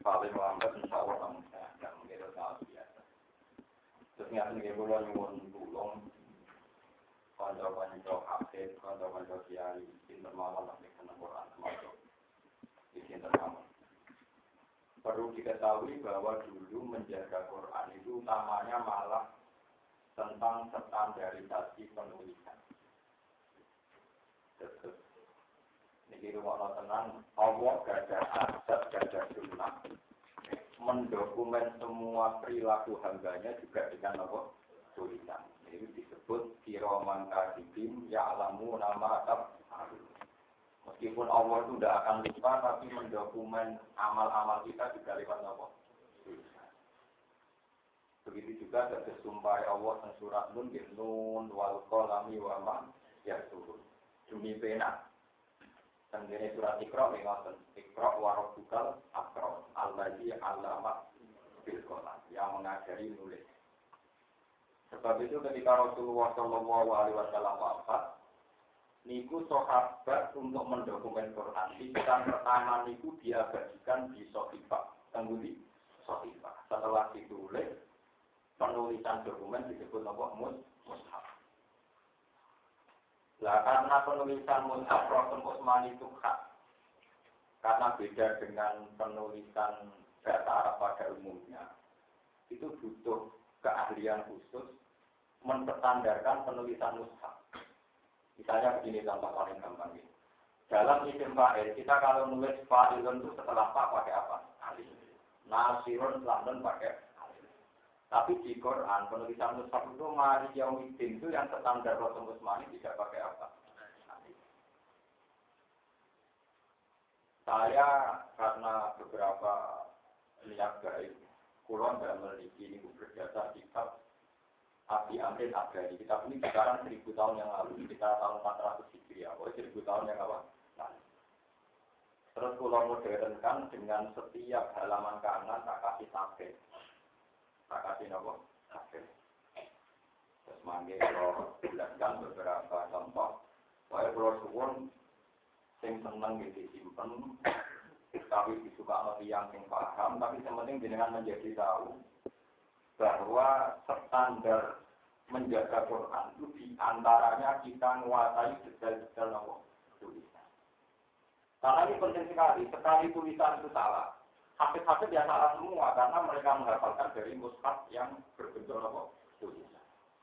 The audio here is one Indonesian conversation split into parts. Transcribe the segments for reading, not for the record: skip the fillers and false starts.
paling lambat insya Allah kamu nggak mengira soal biasa. Terus nggak tinggal bulan nyuwun tulung, kanca-kanca hafid, kanca-kanca kiai, pinter mawon lagi kenal Quran termasuk di pinter mawon. Perlu diketahui bahwa dulu menjaga Quran itu utamanya malah tentang standarisasi penulisan. Terus ini rumah tenang, Allah gada adat, gada sunnah, mendokumen semua perilaku hambanya juga dengan apa? Tulisan. Ini disebut kiraman katibin ya'lamu nama taf'alun. Meskipun Allah itu tidak akan lupa, tapi mendokumen amal-amal kita juga lewat apa? Tulisan. Begitu juga ada sumpah Allah dan surat Nun wal qalami wa ma yasturun. Demi pena. Tengene surat Iqra ngoten. Iqra wa rabbukal akram allazi 'allama bil qalam, yang mengajari nulis. Sebab itu ketika Rasulullah sallallahu alaihi wasallam wafat, niku sahabat untuk mendokumen Quran. Bacaan pertama niku diabadikan di Sohifah. Tenggundi Sohifah. Setelah ditulis, penulisan dokumen disebut apa? Mushaf. Lah karena penulisan mushaf Rasul Utsmani itu khas. Karena beda dengan penulisan bahasa Arab pada umumnya. Itu butuh keahlian khusus menstandarkan penulisan mushaf. Misalnya begini contoh paling gampang ini. Dalam isim fa'il kita kalau nulis fa'ilun itu setelah fa pakai apa? Alif. Nasirun setelah nun pakai alif. Tapi di Quran penulisan mushaf itu Mari Yaumiddin itu yang standar Rasul Utsmani tidak pakai apa? Alif. Saya karena beberapa niat baik, kulon dan memiliki ini berdasar kitab Abi Amrin Abdari. Kitab ini sekarang 1000 tahun yang lalu, kita tahun 400 Hijriah, 1000 tahun yang lalu. Terus kulon modernkan dengan setiap halaman kanan tak kasih tabel. Tak kasih apa? Tabel. Terus mangke kalau jelaskan beberapa contoh. Saya kalau suwun sing seneng gitu simpen, tapi disuka sama yang paham, tapi yang penting dengan menjadi tahu bahwa standar menjaga Quran itu diantaranya kita menguasai detail-detail tulisan. Karena ini penting sekali tulisan itu salah. Hafid-hafid ya salah semua, karena mereka menghafalkan dari mushaf yang berbentuk tulisan.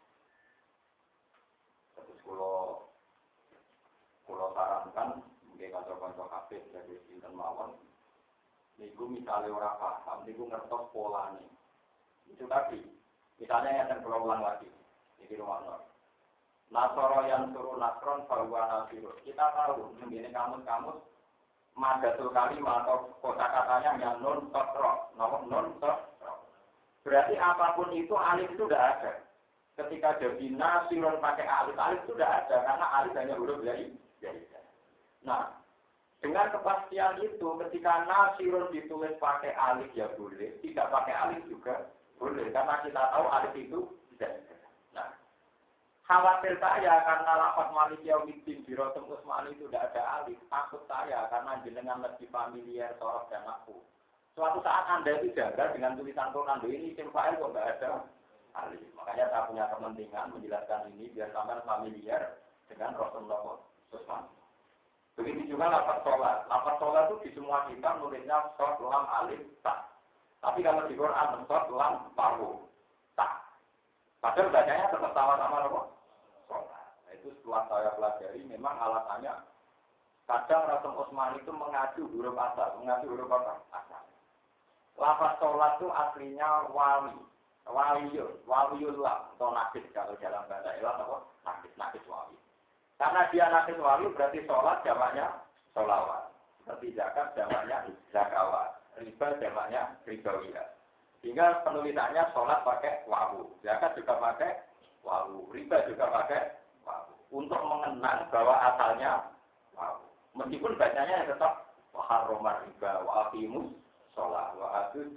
Terus kalau sarankan, mungkin kantor-kantor hafid dari sinten mawon, niku misalnya orang paham, niku ngertos polanya. Itu tadi, misalnya yang akan berulang lagi, ini rumah Nur. Nasoro yang suruh nasron bahwa nasirun. Kita tahu, begini kamus-kamus, madatul kalimah atau kata-katanya yang non sotro, non sotro. Berarti apapun itu alif itu tidak ada. Ketika jadi nasirun pakai alif itu tidak ada, karena alif hanya huruf dari. Nah, dengan kepastian itu, ketika nasirun ditulis pakai alif ya boleh, tidak pakai alif juga boleh, karena kita tahu alif itu tidak ada. Nah, khawatir saya karena lafaz Malik Yaumiddin di Rasul Utsmani itu tidak ada alif, takut saya karena jenengan lebih familiar sorof dan nahwu. Suatu saat Anda itu jaga dengan tulisan Quran ini isim fa'il kok tidak ada alif. Makanya saya punya kepentingan menjelaskan ini biar sampai familiar dengan Rasulullah Utsmani. Begitu juga lafaz sholat. Lafaz sholat itu di semua kitab nulisnya shad lam alif ta. Tapi kalau di Quran shad lam pawu ta. Padahal bacanya tetap sama-sama apa? Sholat. Nah, itu setelah saya pelajari memang alasannya kadang Rasul Utsmani itu mengacu huruf asal. Mengacu huruf apa? Asal. Lafaz sholat itu aslinya wawi. Wawiyullah atau nakis kalau dalam bahasa Arab apa? Nakis wawi. Karena dia nakis wawi berarti sholat jamaknya sholawat. Seperti zakat jamaknya zakawat. Riba jamaknya ribawiyah. Sehingga penulisannya sholat pakai wawu. Zakat juga pakai wawu. Riba juga pakai wawu. Untuk mengenang bahwa asalnya wawu. Meskipun bacanya tetap waharomar riba wa'afimus sholat wa'adus.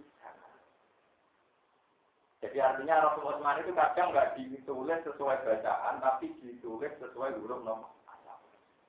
Jadi artinya Rasul Utsmani itu kadang nggak ditulis sesuai bacaan, tapi ditulis sesuai huruf nomor asal.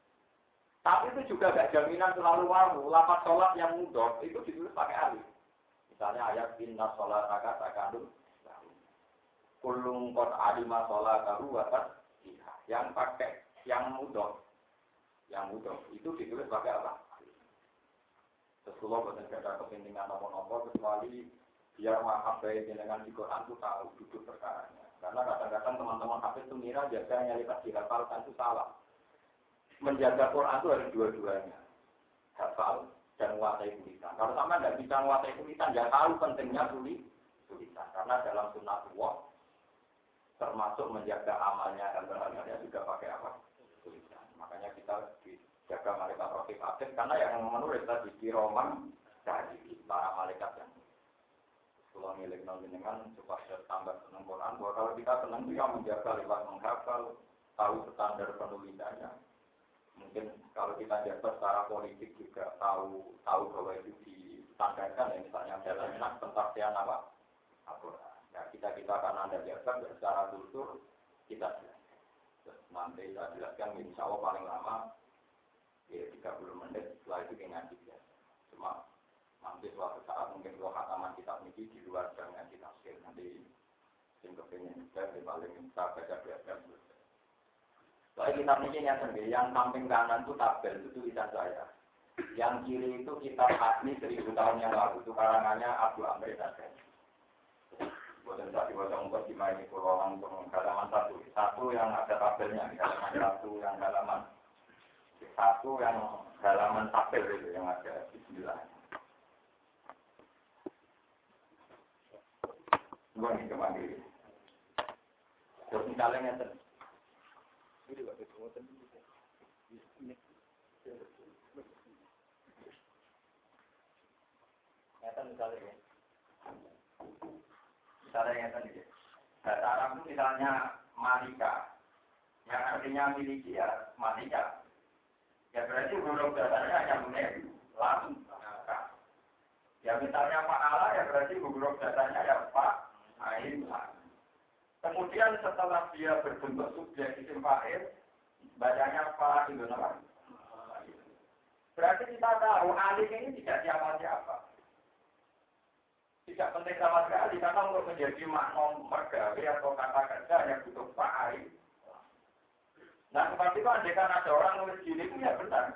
Tapi itu juga nggak jaminan selalu wawu. Lafaz sholat yang mudhof itu ditulis pakai alif. Misalnya ayat inna sholataka takanu kulung kot alima sholatahu wa tasbihah. Yang pakai yang mudah itu ditulis pakai apa? Sesuatu boten ada kepentingan apa-apa kecuali biar mahabai dengan di Quran itu tahu duduk perkaranya. Karena kadang-kadang teman-teman hafid itu ngira jaga yang lipat dihafalkan itu salah. Menjaga Quran itu harus dua-duanya, hafal dan menguasai tulisan. Kalau sama tidak bisa menguasai tulisan, tidak tahu pentingnya tulisan. Karena dalam sunnatullah termasuk menjaga amalnya dan berharganya juga pakai apa? Tulisan. Makanya kita dijaga malaikat raqib atid karena yang menulis tadi di Roman dari para malaikat yang kalau milik jenengan supaya tambah senang Quran. Bahwa kalau kita senang itu yang menjaga lewat menghafal, tahu standar penulisannya. Mungkin kalau kita jaga secara politik juga tahu bahwa itu ditandakan ya misalnya dalam penafsiran apa Al-Quran. Ya kita karena anda jaga secara kultur kita jelaskan. Terus nanti saya jelaskan insya Allah paling lama ya 30 menit setelah itu ngaji biasa. Cuma nanti suatu saat mungkin dua khataman kitab ini di luar jam ngaji tafsir nanti sehingga pengen juga paling minta baca biasa. Soalnya kitab ini yang sendiri, yang samping kanan itu tabel, itu tulisan saya. Yang kiri itu kitab asli 1000 tahun yang lalu, itu karangannya Abu Amr saja. Bukan tadi baca umpet di mana itu langsung halaman satu yang ada tabelnya, halaman satu yang halaman tabel itu yang ada di sebelah. Dua nih kemana? Terus misalnya ini juga kekuatan ini. Nyata misalnya ya. Misalnya nyata nih. Bahasa Arab itu misalnya malika. Yang artinya miliki ya malika. Ya berarti huruf dasarnya hanya menit, lam, ka. Ya misalnya fa'ala ya berarti huruf dasarnya ya fa, ain, lam. Kemudian setelah dia berbentuk subjek isim fa'il, bacanya fa itu nama. Berarti kita tahu alif ini tidak siapa-siapa. Tidak penting sama sekali karena untuk menjadi makna mergawe atau kata kerja yang butuh fa'il. Nah seperti itu andaikan ada orang nulis gini itu ya benar.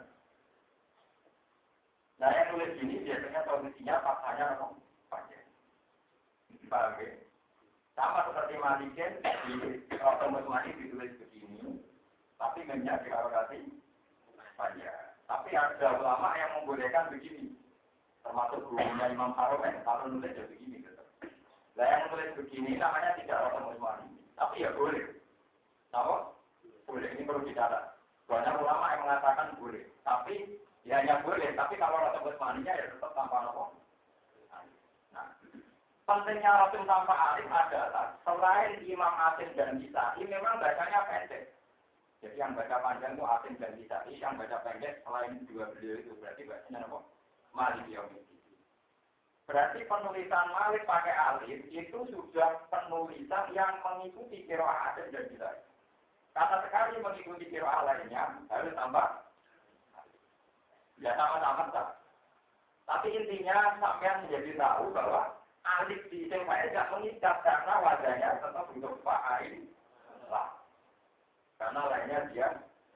Nah yang nulis gini biasanya posisinya fathahnya apa? Panjang. Paham ya? Sama seperti malikin di otomus mani ditulis begini, tapi memnya diharokasi panjang. Tapi ada ulama yang membolehkan begini, termasuk gurunya Imam Haromen, kalau nulis begini. Gitu. Nah yang nulis begini namanya tidak otomus mani, tapi ya boleh. Tahu? Boleh, ini perlu dicatat. Banyak ulama yang mengatakan boleh, tapi ya hanya boleh, tapi kalau otomus maninya ya tetap tanpa apa. Nah. Pentingnya Rasul tanpa alif adalah selain Imam Asim dan Kisai memang bacanya pendek. Jadi yang baca panjang itu Asim dan Kisai, yang baca pendek selain dua beliau itu berarti bacanya apa? Malik Yaumiddin. Berarti penulisan Malik pakai alif itu sudah penulisan yang mengikuti qiraah Asim dan Kisai. Kata sekali mengikuti qiraah lainnya harus tambah. Ya sama-sama tak. Tapi intinya sampean menjadi tahu bahwa alif di isim fa'il tidak mengikat karena wajahnya tetap bentuk fa'il lah. Karena lainnya dia.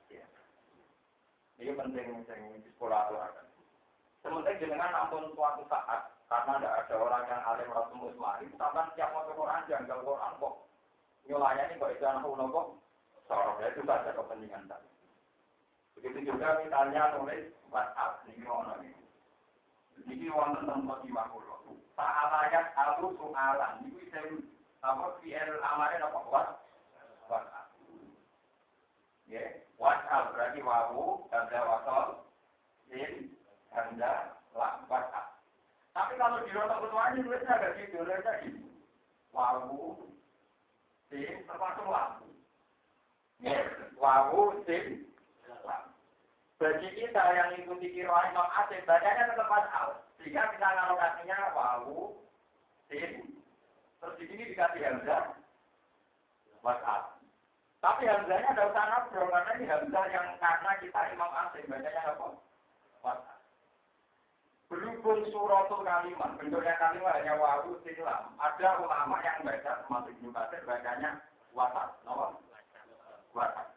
Ini penting di sekolah aturakan. Sementara dengan ampun suatu saat karena tidak ada orang yang alim Rasul Musmari, sampai setiap mau Quran janggal Quran kok nyolayani kok itu anak ulo kok soroknya itu saja kepentingan tadi. Begitu juga misalnya nulis WhatsApp ini mau nih. Ini wonten tempat di Makulo. Ta'alayat alu soalan. Ini isim apa fi'il amare apa WhatsApp. Ya, WhatsApp berarti wawu, tanda wasol, sin, tanda lam WhatsApp. Tapi kalau di rotok ketuanya tulisnya agak gitu, tulisnya ini. Wawu, sin, termasuk lam. Ya, wawu, sin, lam. Bagi kita yang ikuti qiraah Imam Asim, bacanya tetap WhatsApp. Sehingga kita ngalokasinya wawu, sin, terus di sini dikasih hamzah, WhatsApp. Tapi hamzahnya ada usah nabro, karena ini hamzah yang karena kita Imam Asim, bacanya apa? WhatsApp. berhubung suratul kalimat, bentuknya kalimat hanya wawu silam. Ada ulama yang baca, termasuk Ibnu Katsir bacanya wasat, no? Wasat.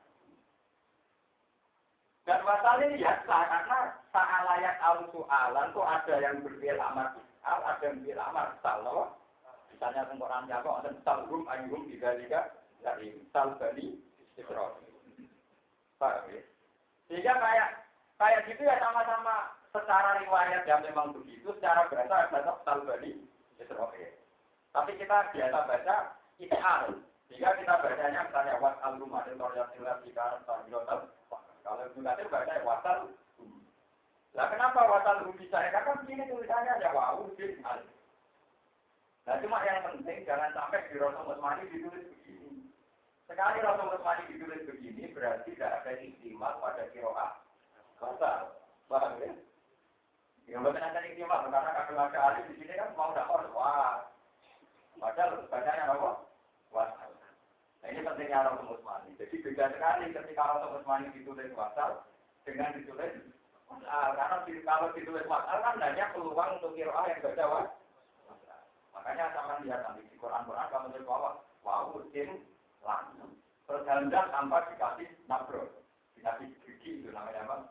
Dan wasat ini ya karena sa'alayak al-su'alan itu ada yang berfi'il amar is'al, ada yang berfi'il amar sal, no? Misalnya Quran Jawa, ada salhum ayyuhum bidzalika dari sal bani Israil. Paham ya? Sehingga kayak gitu ya sama-sama secara riwayat yang memang begitu, secara bahasa Talbani Israel. Tapi kita biasa baca Iqal. Sehingga kita bacanya misalnya wasal rumah dan torjatillah jika torjotal. Kalau juga baca wasal. Nah kenapa wasal rumah bisa? Karena begini tulisannya ada wawu bin al. Nah cuma yang penting jangan sampai di Rasul Utsmani ditulis begini. Sekali Rasul Utsmani ditulis begini berarti tidak ada istimewa pada kiroah. Wasal. Paham ya? Yang betul nanti istimewa karena kakek ahli di sini kan mau dakwah, wah, padahal bacanya apa? Wasal. Nah ini pentingnya Rasul Utsmani. Jadi beda sekali ketika Rasul Utsmani ditulis wasal dengan ditulis wasal. Karena kalau ditulis wasal kan hanya peluang untuk kiroah yang baca wasal. Makanya sama lihat nanti di Quran kamu tulis bahwa wawu sin lam. Tergantung tanpa dikasih nabro, dikasih gigi itu namanya apa?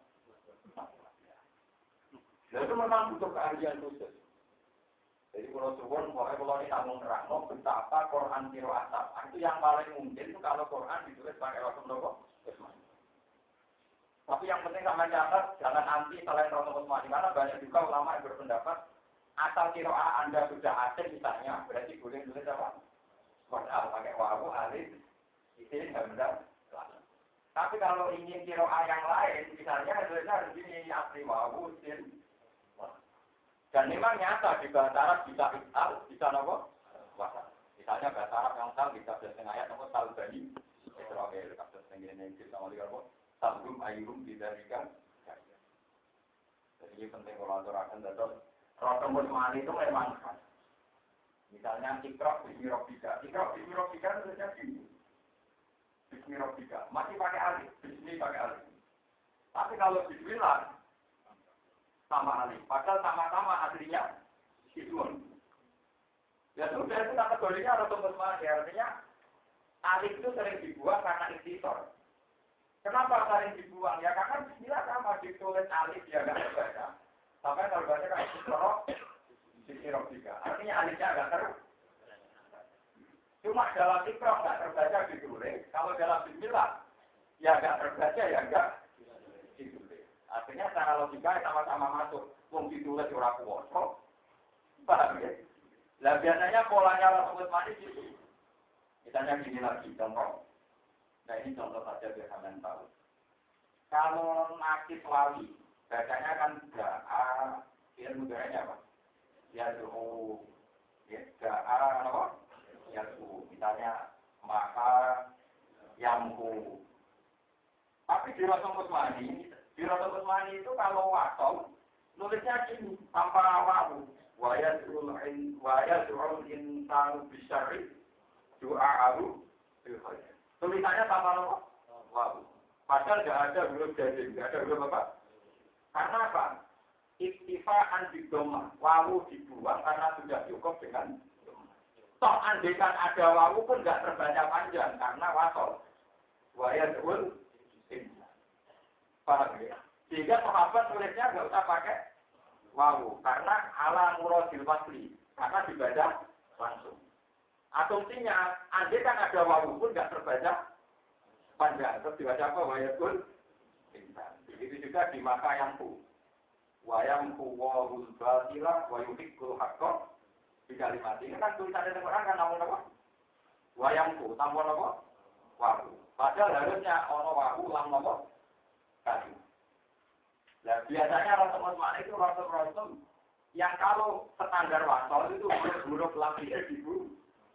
Dan itu memang butuh keahlian khusus. Jadi kalau suwon, kalau ini namun terang, betapa Quran kiro asap. Itu yang paling mungkin itu kalau Quran ditulis pakai Rasul Utsmani. Tapi yang penting sama catat, jangan anti selain Rasul Utsmani. Karena banyak juga ulama yang berpendapat, asal kiro Anda sudah asing misalnya, berarti boleh tulis apa? Quran pakai wawu, alif, ini nggak benar. Tapi kalau ingin kiro yang lain, misalnya tulisnya harus ini asli wawu, sin. Dan memang nyata di bahasa Arab bisa iqal, bisa nopo wasal. Misalnya bahasa Arab yang sal bisa setengah ayat nopo sal bani Israil, kasus yang ini kita mau lihat nopo salhum ayyuhum bidzalika. Jadi ini penting kalau aturakan dados Rasul Utsmani itu memang khas. Misalnya Iqra bismi rabbika. Iqra bismi rabbika itu saja gini. Bismi rabbika. Masih pakai alif, bismi pakai alif. Tapi kalau bismillah sama alif. Padahal sama-sama aslinya ismun. Ya sudah itu kategorinya Rasul Utsmani. Artinya alif itu sering dibuang karena ikhtisar. Kenapa sering dibuang? Ya karena bismillah sama ditulis alif ya nggak terbaca. Sampai kalau baca kan ikhtisar bismi rabbika. Artinya alifnya agak terbaca. Cuma dalam ikhra nggak terbaca ditulis. Kalau dalam bismillah ya nggak terbaca ya nggak ditulis. Artinya secara logika sama-sama masuk. Wong ditulis ora kuwasa. Paham ya? Lah biasanya polanya Rasul Utsmani gitu. Misalnya gini lagi contoh. Nah ini contoh saja biar kalian tahu. Kalau nakis wali, bacanya kan da'a, ilmu darahnya apa? Ya dulu, ya da'a apa? Ya dulu. Misalnya maka yamku. Tapi di Rasul Utsmani itu kalau wasol nulisnya gini tanpa wawu wa yad'ul insanu bisyarri du'a'ahu bil khair. Tulisannya tanpa wawu. Padahal enggak ada huruf jadi, enggak ada huruf apa? Karena apa? Iktifaan di dhamma, wawu dibuang karena sudah cukup dengan dhamma. Toh andaikan ada wawu pun enggak terbaca panjang karena wasol. Wa yad'ul insanu. Paham ya? Sehingga sahabat tulisnya nggak usah pakai wawu karena ala muradil wasli karena dibaca langsung. Asumsinya andai kan ada wawu pun nggak terbaca panjang terus dibaca apa wayakul insan. Begitu juga di maka yang ku wayamku wahul batila wayuhikul hakko di kalimat ini kan tulisannya orang kan namun apa wayamku tambah apa wawu. Padahal harusnya ono wawu lam apa tadi. Nah, biasanya Rasul Utsmani itu Rasul yang kalau standar wasol itu huruf lamnya dibuang.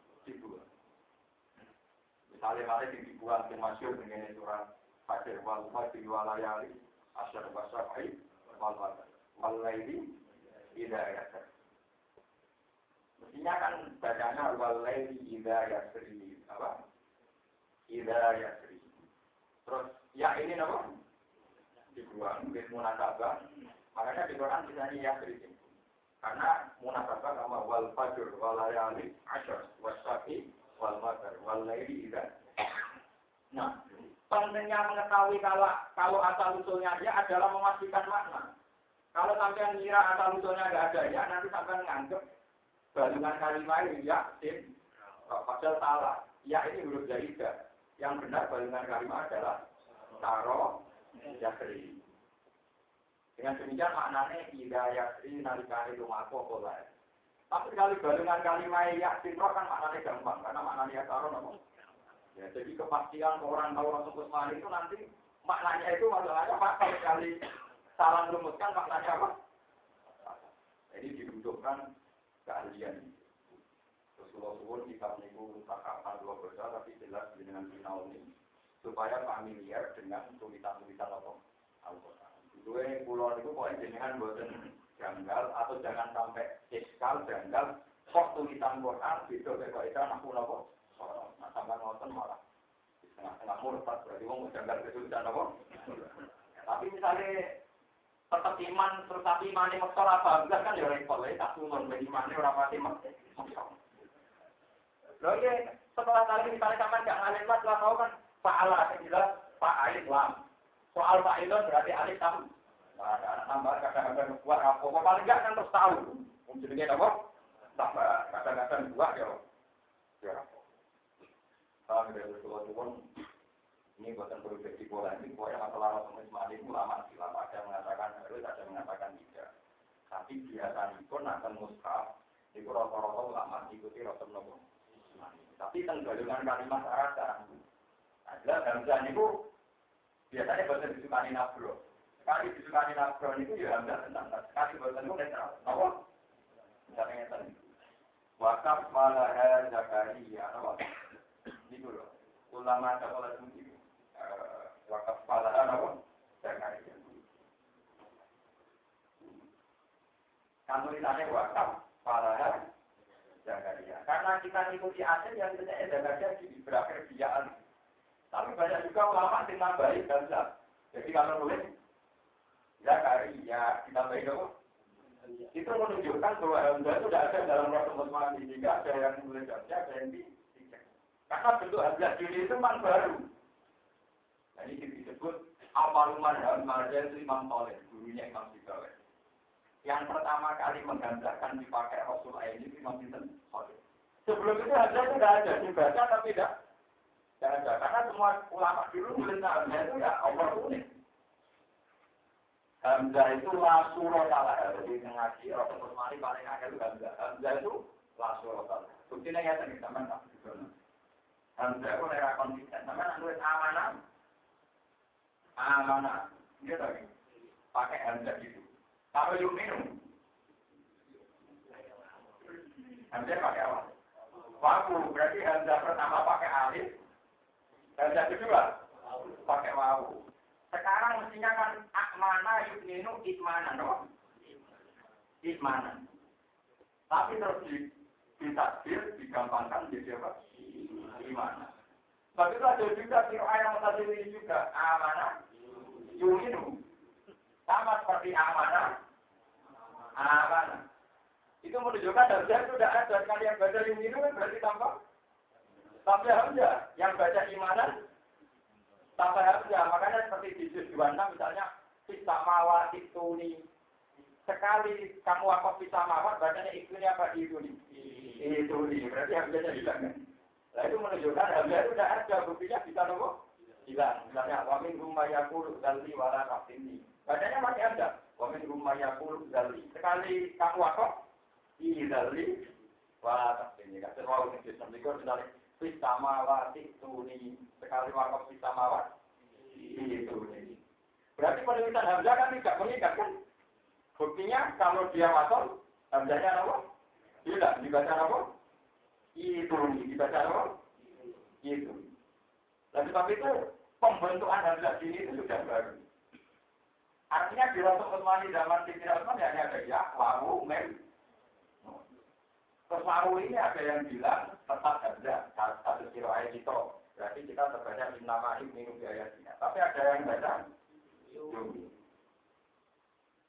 Misalnya mari dibuang ke masyhur dengan surat Fajr wal fajri wal layali asyar wa syafi wal laili idza yasr. Mestinya kan bacanya wal laili idza yasri apa? Idza yasri. Terus ya ini apa? Dibuang, munasabah. Makanya di Quran misalnya ya kritik. Karena munasabah sama wal fajr wal layali asyar wasyafi wal madar wal laili idza. Nah, pentingnya mengetahui kalau asal usulnya dia adalah memastikan makna. Kalau sampai ngira asal usulnya nggak ada ya, nanti sampai nganggep balungan kalimat ini yakin, padahal salah. Ya ini huruf jaidah. Yang benar balungan kalimat adalah taro yasri. Dengan demikian maknanya tidak yasri nalikari lumaku pola. Tapi sekali balungan kalimat yakin kan maknanya gampang karena maknanya taro nopo. Ya, jadi kepastian orang tahu Rasul Usman itu nanti maknanya itu masalahnya pasal sekali salah rumuskan maknanya apa? Jadi dibutuhkan keahlian. Rasulullah kitab niku takapan dua berita tapi jelas dengan final ini supaya familiar dengan tulisan-tulisan apa? Al-Quran. Dua pulau itu kok jenengan boten janggal atau jangan sampai iskal janggal kok tulisan Quran itu kok itu anak pulau nah, sampai nonton malah setengah murtad berarti mau janggal kesulitan apa? Tapi misalnya tetap iman terus tapi imannya maksa apa? Enggak kan ya repot ya tak turun dari imannya orang pasti maksa. Loh ya setelah tadi misalnya sampai nggak ngalim lah setelah tahu kan Pak Allah yang jelas Pak Alif Lam. Soal Pak Ilon berarti Alif tam. Nah, ada tambah kadang-kadang buat apa? Paling nggak kan terus tahu. Jadi apa? Tambah kadang-kadang buat ya. Ya. Kalau dari Rasulullah ini buatan perlu jadi bola ini, pokoknya masalah Rasulullah Ismail itu lama sih, lama ada yang mengatakan harus, ada yang mengatakan tidak. Tapi biasanya pun akan mushaf, itu rata-rata lama ikuti Rasulullah Ismail. Tapi tenggalungan kalimat arah adalah Hamzah itu biasanya bahasa disukani nafro. Sekali disukani nafro itu ya Hamzah tentang sekali bahasa itu netral. Apa? Misalnya tadi. Wakaf malaha Zakaria, apa? Itu loh. Ulama sekolah itu wakaf malaha apa? Zakaria. Kan tulisannya wakaf malaha Zakaria. Karena kita ikuti asal yang tidak Zakaria di berakhir biaan. Tapi banyak juga ulama yang nambahin Hamzah. Jadi kalau nulis Zakaria ditambahin apa? Itu menunjukkan bahwa Hamzah itu tidak ada dalam Rasulullah Ismail. Jika ada yang nulis Hamzah, ada yang tidak. Karena bentuk Hamzah diri itu memang baru. Jadi disebut awaluman Hamzah itu Imam Toleh, gurunya Imam Sibawai. Yang pertama kali menghamzahkan dipakai Rasulullah ini Imam Toleh. Sebelum itu Hamzah itu tidak ada, dibaca tapi tidak ada. Karena semua ulama dulu nulis Hamzah itu ya Allah unik. Hamzah itu lasurah salah. Jadi ngaji Rasulullah Ismail paling akhir itu Hamzah. Hamzah itu lasurah salah. Buktinya ya tadi sama tak juga. Hamzah itu era konsisten. Sama nulis amanah. Amanah. Dia tadi pakai Hamzah gitu. Kalau yuk minum. Hamzah pakai apa? Wawu. Berarti Hamzah pertama pakai alif. Hamzah kedua pakai wawu. Sekarang mestinya kan akmana yukminu itmanan, no? Itmanan. Tapi terus ditakdir, digampangkan jadi apa? Imanan. Sebab itu ada juga kira yang tadi ini juga amanah yukminu. Sama seperti amanah. Itu menunjukkan Hamzah itu sudah ada. Sekali yang baca yukminu berarti tambah. Tapi Hamzah yang baca imanan tambah Hamzah. Makanya seperti di juz 26 misalnya Fisamawat Ituni. Sekali kamu wakaf Fisamawat bacanya Ituni apa Ituni? Ituni. Berarti Hamzahnya hilang kan? Nah itu menunjukkan Hamzah itu sudah ada. Buktinya bisa nopo? Hilang. Misalnya Wamin Rumayakul Zali Wala Kafini. Bacanya masih ada. Wamin Rumayakul Zali. Sekali kamu wakaf Zali Wala Kafini. Kasih wau ini misalnya Fisamawat Ituni. Sekali wakaf Fisamawat Ituni. Berarti penulisan Hamzah kan tidak mengikat kan? Buktinya kalau dia masuk, Hamzahnya apa? Tidak, dibaca apa? Itu, dibaca apa? Itu. Dan sebab itu, pembentukan Hamzah sini itu sudah baru. Artinya di Rasul Utsmani zaman Sidina Utsman hanya ada ya, wawu, mem. Terus wawu ini ada yang bilang tetap Hamzah, satu kilo ayat itu. Berarti kita terbaca innama minum biayanya. Tapi ada yang baca Yumi.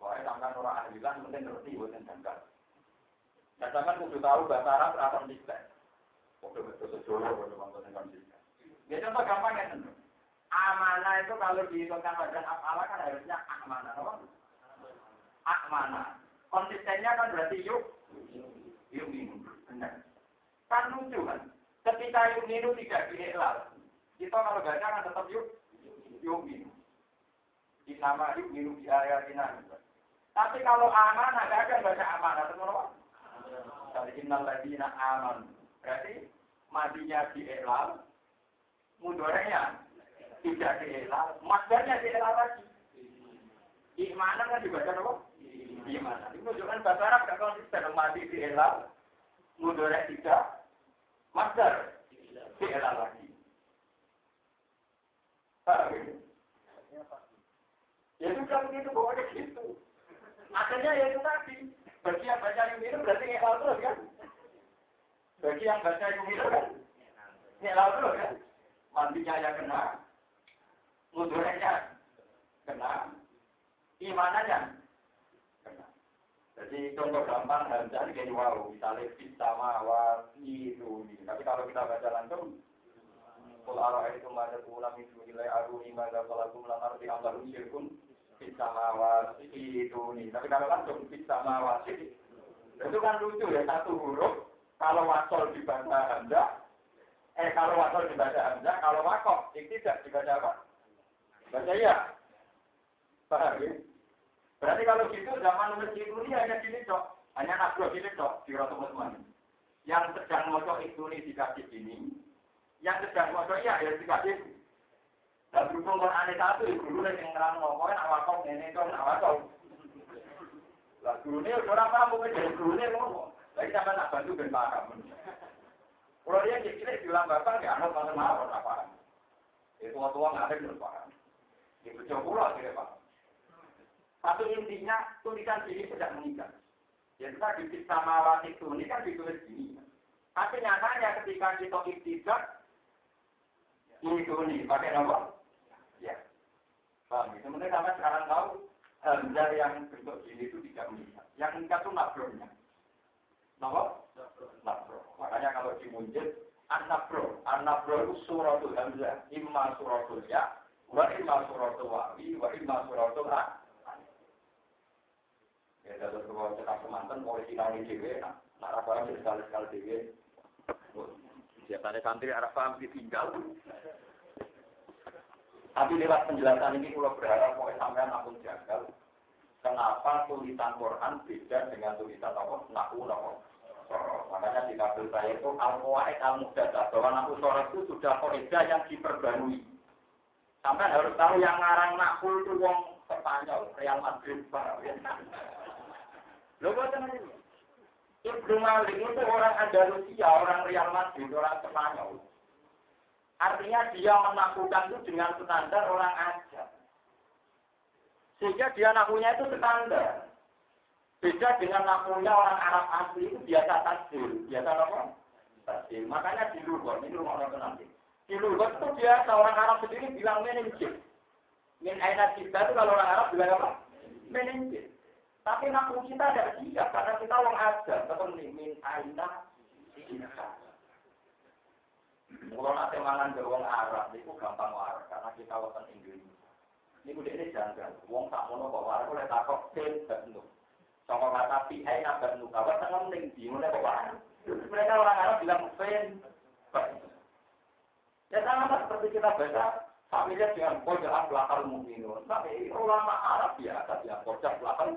Soalnya sampai orang ahlilan mungkin ngerti bukan jangkar. Dan sampai kudu tahu bahasa Arab berapa konsisten. Betul-betul sejauh betul-betul konsisten. Ya contoh gampang ya tentu. Amanah itu kalau dihitungkan badan af'ala kan harusnya amanah, apa? Amanah. Konsistennya kan berarti yuk minum. Benar. Kan lucu kan? Ketika yuk minum tidak diikhlas. Kita kalau baca kan tetap yuk minum. Di nama yuk minum di area kita. Tapi kalau amanah nggak ada baca amanah, teman-teman. Dari innal ladzina aman. Berarti madinya diikhlas, mudorenya tidak diikhlas, masdarnya diikhlas lagi. Imanan kan dibaca apa? Imanan. Itu menunjukkan bahasa Arab tidak konsisten. Madi diikhlas, mudorenya tidak, masdar diikhlas lagi. Ya sudah begitu, pokoknya gitu. Akhirnya ya itu tadi. Bagi yang baca yang minum berarti ikhlas terus kan? Bagi yang baca yang minum kan? Ikhlas terus kan? Mandinya yang kena, mudorenya kena, imanannya kena. Jadi contoh gampang hamzah kayak wow, misalnya sama wati itu. Tapi kalau kita baca langsung, kul ara itu ada ulam itu nilai aruni mada kalau ulam arti ambaru syirkun sama wati itu nih. Tapi kalau langsung sama wati itu kan lucu ya, satu huruf kalau wasol dibaca hamzah. Kalau wasol dibaca hamzah, kalau wakof tidak dibaca apa? Baca ya. Paham ya? Berarti kalau gitu zaman nulis itu ini hanya gini cok, hanya nakro gini cok di teman-teman. Yang sedang mocok itu nih dikasih gini, yang sedang mocok ya dikasih. Dan berhubung con aneh satu, guru yang ngerang ngomongin awakof nenek con awakof. Lah gurunya orang paham mungkin jadi gurunya ngomong. Lagi sama nak bantu ben paham. Kalau dia kira bilang bapak ya anak mana mau apa? Itu tua nggak ada belum paham. Itu coba kira pak. Satu intinya tulisan ini tidak mengikat. Jadi tadi di samawat itu ini kan ditulis gini. Tapi nyatanya ketika kita tidak ini pakai nomor. Ya. Paham? Sebenarnya sampai sekarang tahu hamzah yang bentuk gini itu tidak mengikat. Yang mengikat itu nabrornya. Nomor? Nabro. Makanya kalau dimunjid an-nabro itu suratul hamzah, imma suratul ya, wa imma suratul wawi, wa imma suratul ha. Ya dalam dua cetak semanten mulai sinau di dhewe, nak rapaan sekali-sekali dhewe. Biasanya santri arah paham ditinggal. Tapi lewat penjelasan ini kalau berharap mau sampean langsung jagal. Kenapa tulisan Quran beda dengan tulisan apa? Nahu. Makanya di tabel saya itu al-qawaid al-muhdatsah bahwa nahu sorot itu sudah kaidah yang diperbarui. Sampai harus tahu yang ngarang nahu itu wong Spanyol, Real Madrid, Loh boten ini. Ibnu Malik itu orang Andalusia, orang Real Madrid, orang Spanyol. Artinya dia menaklukkan itu dengan standar orang Ajam. Sehingga dia nahunya itu standar. Beda dengan nahunya orang Arab asli itu biasa tasdil. Biasa apa? Tasdil. Makanya di Lugot, ini rumah orang nanti. Di Lugot itu biasa orang Arab sendiri bilang meningkit. Min aina kita itu kalau orang Arab bilang apa? Meningkit. Tapi nahu kita tidak siap karena kita orang Ajam. Tetap min aina kita. Kalau nanti mangan ke orang Arab, itu gampang waras karena kita orang Indonesia. Ini udah ini jangan. Wong tak mau kok waras, boleh takut sen bentuk. Sama kata pihak yang bentuk, apa tengah tinggi, mulai kok waras. Mereka orang Arab bilang sen. Ya sama seperti kita baca familiar dengan pojok belakang mungkin. Tapi ulama Arab biasa dia pojok belakang.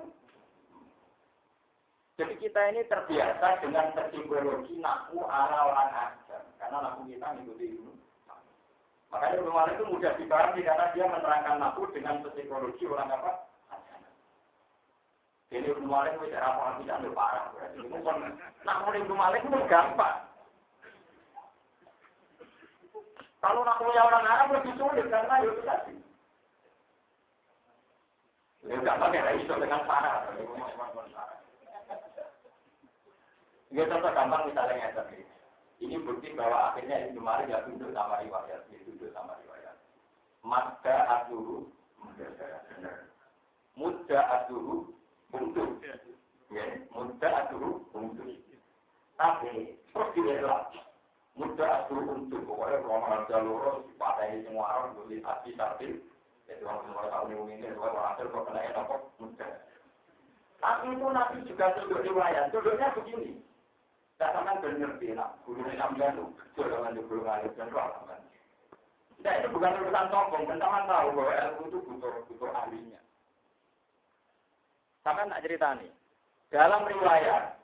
Jadi kita ini terbiasa dengan tersimbologi nahu ala orang Ajam. Karena nahu kita mengikuti itu. Makanya rumah itu mudah dipahami karena dia menerangkan nahu dengan psikologi orang apa? Jadi rumah itu cara paham tidak ada parah. Nahu di rumah itu gampang. Kalau nahunya orang Arab lebih sulit karena itu tadi. Ya gampang ya iso dengan parah. Ini contoh gampang misalnya yang ini bukti bahwa akhirnya Ibnu Malik ya tunduk sama riwayat, tunduk sama riwayat. Maka atuhu, muda atuhu, untuk. Ya, muda dulu untuk. Tapi terus dielak. Muda dulu untuk. Pokoknya kalau mengajar lurus, pada ini semua orang boleh hati tapi jadi orang semua tahu ini orang hasil kok kena enak muda. Tapi itu nanti juga duduk riwayat. Duduknya begini. Tidak akan benar-benar nak. Guru sambil itu. Jangan dulu ngalir dan ruangan. Nah, itu bukan urusan sombong. Teman-teman tahu bahwa ilmu itu butuh ahlinya. Sama nak cerita nih. Dalam riwayat,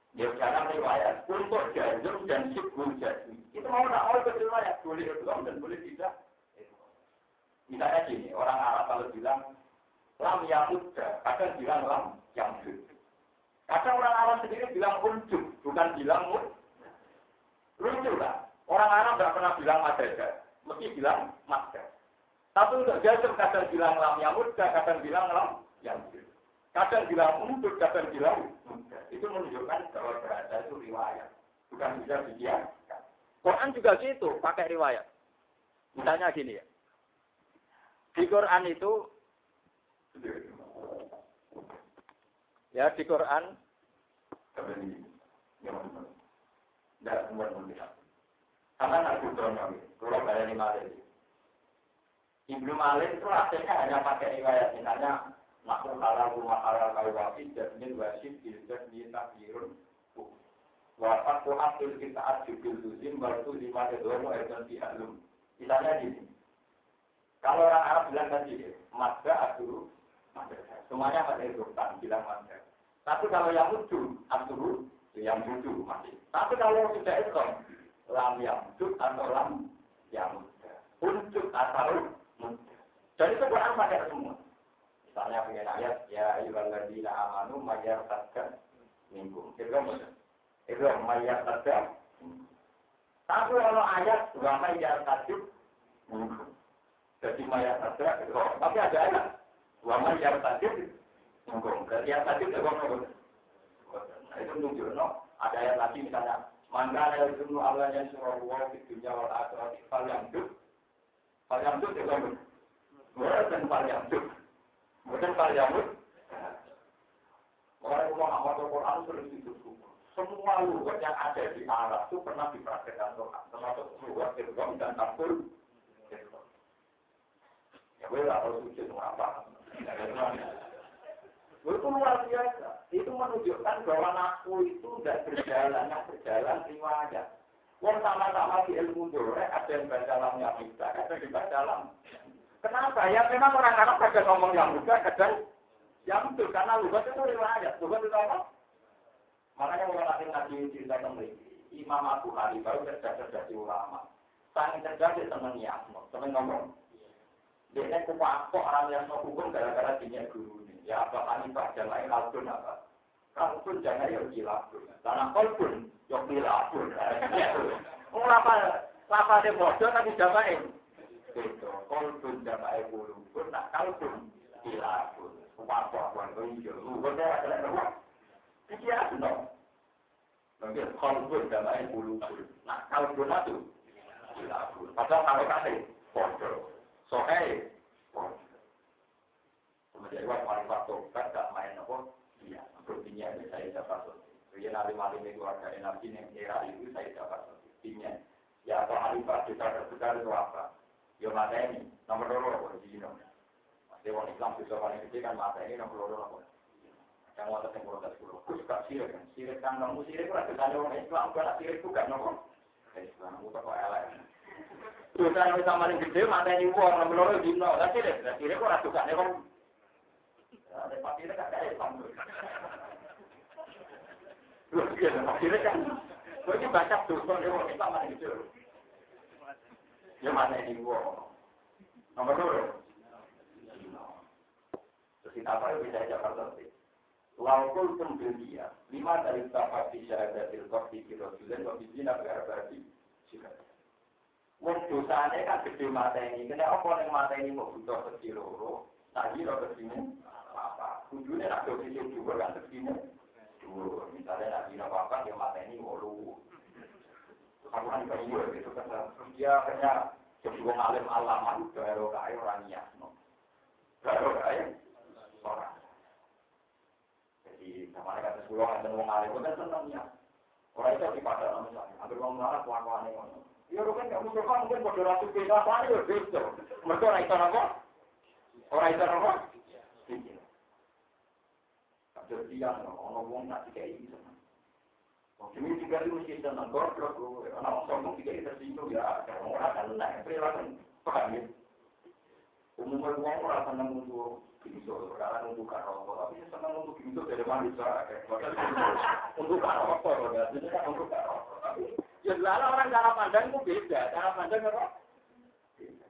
untuk jazm dan syibhul jazm. Itu mau tak mau ke riwayat. Boleh Islam dan boleh tidak. Misalnya gini, orang Arab kalau bilang, lam yamudda, kadang bilang lam yamud. Kadang orang Arab sendiri bilang unjuk, bukan bilang mud. Lucu kan? Orang Arab tidak pernah bilang madada. Mesti bilang madda. Tapi untuk jazm kadang bilang lam yamudda, kadang bilang lam yamud. Kadang bilang unjuk, kadang bilang mudda. Itu menunjukkan bahwa bahasa itu riwayat. Bukan bisa dibiarkan. Quran juga gitu, pakai riwayat. Misalnya gini ya. Di Quran itu, ya di Quran, tidak semua melihat. Karena Nabi Ibrahim, kalau ada di Malik. Ibnu Malik itu akhirnya hanya pakai riwayat. Misalnya, makhluk halal, rumah halal, kawafid, jasmin, wasid, jasmin, takbirun. Wafat kuhatul kita ajubil tuzim, waktu lima kedua, dan dialum. Misalnya gini. Kalau orang Arab bilang tadi, madda, aduru, madda. Semuanya pakai rutan, bilang madda. Tapi kalau yang lucu, aduru, yang lucu masih. Tapi kalau sudah Islam, lam yang lucu atau lam yang muda. Unjuk atau muda. Jadi itu Quran pakai semua. Misalnya pengen ayat, ya ayyuhalladzina amanu mayyartadda minkum. Itu mayyartadda. Tapi kalau ayat, wa mayyartadda minkum. Jadi mayyartadda, tapi ada ayat. Wa mayyartadda minkum. Berarti yang tadi itu nah, itu menunjuk, no? Ada ayat lagi misalnya, maka ada ilmu Allah yang surah di dunia wal akhirat fal yamdud itu kan bukan fal yamdud. Bukan fal yamdud. Orang yang amal Al-Qur'an terus itu. Semua lugat yang ada di Arab itu pernah dipraktikkan Quran, termasuk lugat Islam dan Tafsir. Ya boleh harus uji apa. Itu luar biasa. Itu menunjukkan bahwa nafsu itu tidak berjalan, yang berjalan riwayat. Wong sama-sama di ilmu dorek, ada yang baca lamnya bisa, ada yang baca lam. Kenapa? Ya memang orang Arab kadang ngomong yang muda, kadang yang betul. Karena lugat itu riwayat. Lugat itu apa? Makanya orang nanti ngaji cerita kembali. Imam Abu Hanifah baru cerdas-cerdas ulama. Sangat cerdas teman Yasmo, teman ngomong. Dia kupak orang yang mau hukum gara-gara punya guru. Ya Abu Hanifah jangan kalbun apa? Kalbun jangan yang kilapun. Karena kalbun yang kilapun. Lapa dia bodoh tapi jamain. Itu kalbun jamain bulubun. Nah kalbun kilapun. Apa-apa yang hijau. Bukan ada apa? Pikiran dong. Mungkin kalbun jamain bulubun. Nah kalbun itu kilapun. Padahal kalau kasih bodoh. Sohei bodoh. Kemudian paling faktor tak main apa? Iya, buktinya saya dapat. Kemudian alim-alim keluarga energi yang era itu saya dapat buktinya. Ya atau Alifah besar itu apa? Ya mata ini nomor 2 di sini. Dewan Islam juga paling gede kan mata ini nomor 2 apa? Yang mau yang protes dulu. Aku suka sirik kan. Sirik kan kamu sirik itu ada tanda orang Islam bukan sirik bukan nomor. Islam itu kok elek. Dosa yang paling gede mata ini uang nomor 2 di sini. Tapi sirik kok rasa kan ya. Ada pasirnya kan ada Islam. Pasirnya kan, ini baca dosa dia orang Islam mana gitu. Dia mana ini gua. Nomor 2. Terus kita apa bisa Jakarta sih. Walaupun pembelian 5 dari tahap syahadatil qadhi fi rasulillah wa bizina berarti juga. Wong dosane kan gede mata ini. Kena apa yang mata ini mau butuh kecil-loro. Tadi lo kesini. Apa? Tujuannya nak dosis juga kan segini. Misalnya nak bina apa yang mata ini walu. Aku kan kayu gitu kan. Dia hanya jadi wong alim alaman baru kaya orangnya. Baru kaya orang. pulau ada wong alim kan senengnya. Orang itu dipakai misalnya, ambil wong marah puan-puan ini. Ya kan nggak mungkin mungkin bodoh ratu kita apa ya begitu. Mereka orang itu apa? Orang itu apa? Ada tiang, orang wong nak kayak ini seneng. Ini juga itu mesti seneng goblok. Anak sombong juga itu tersinggung ya. Orang kan naik perilaku paham ya. Umumnya wong orang seneng untuk bimbel, orang untuk karoko, tapi seneng untuk bimbel dari manusia. Untuk karoko, biasanya kan untuk karoko. Tapi ya lalu orang cara pandang itu beda, cara pandang apa? Beda.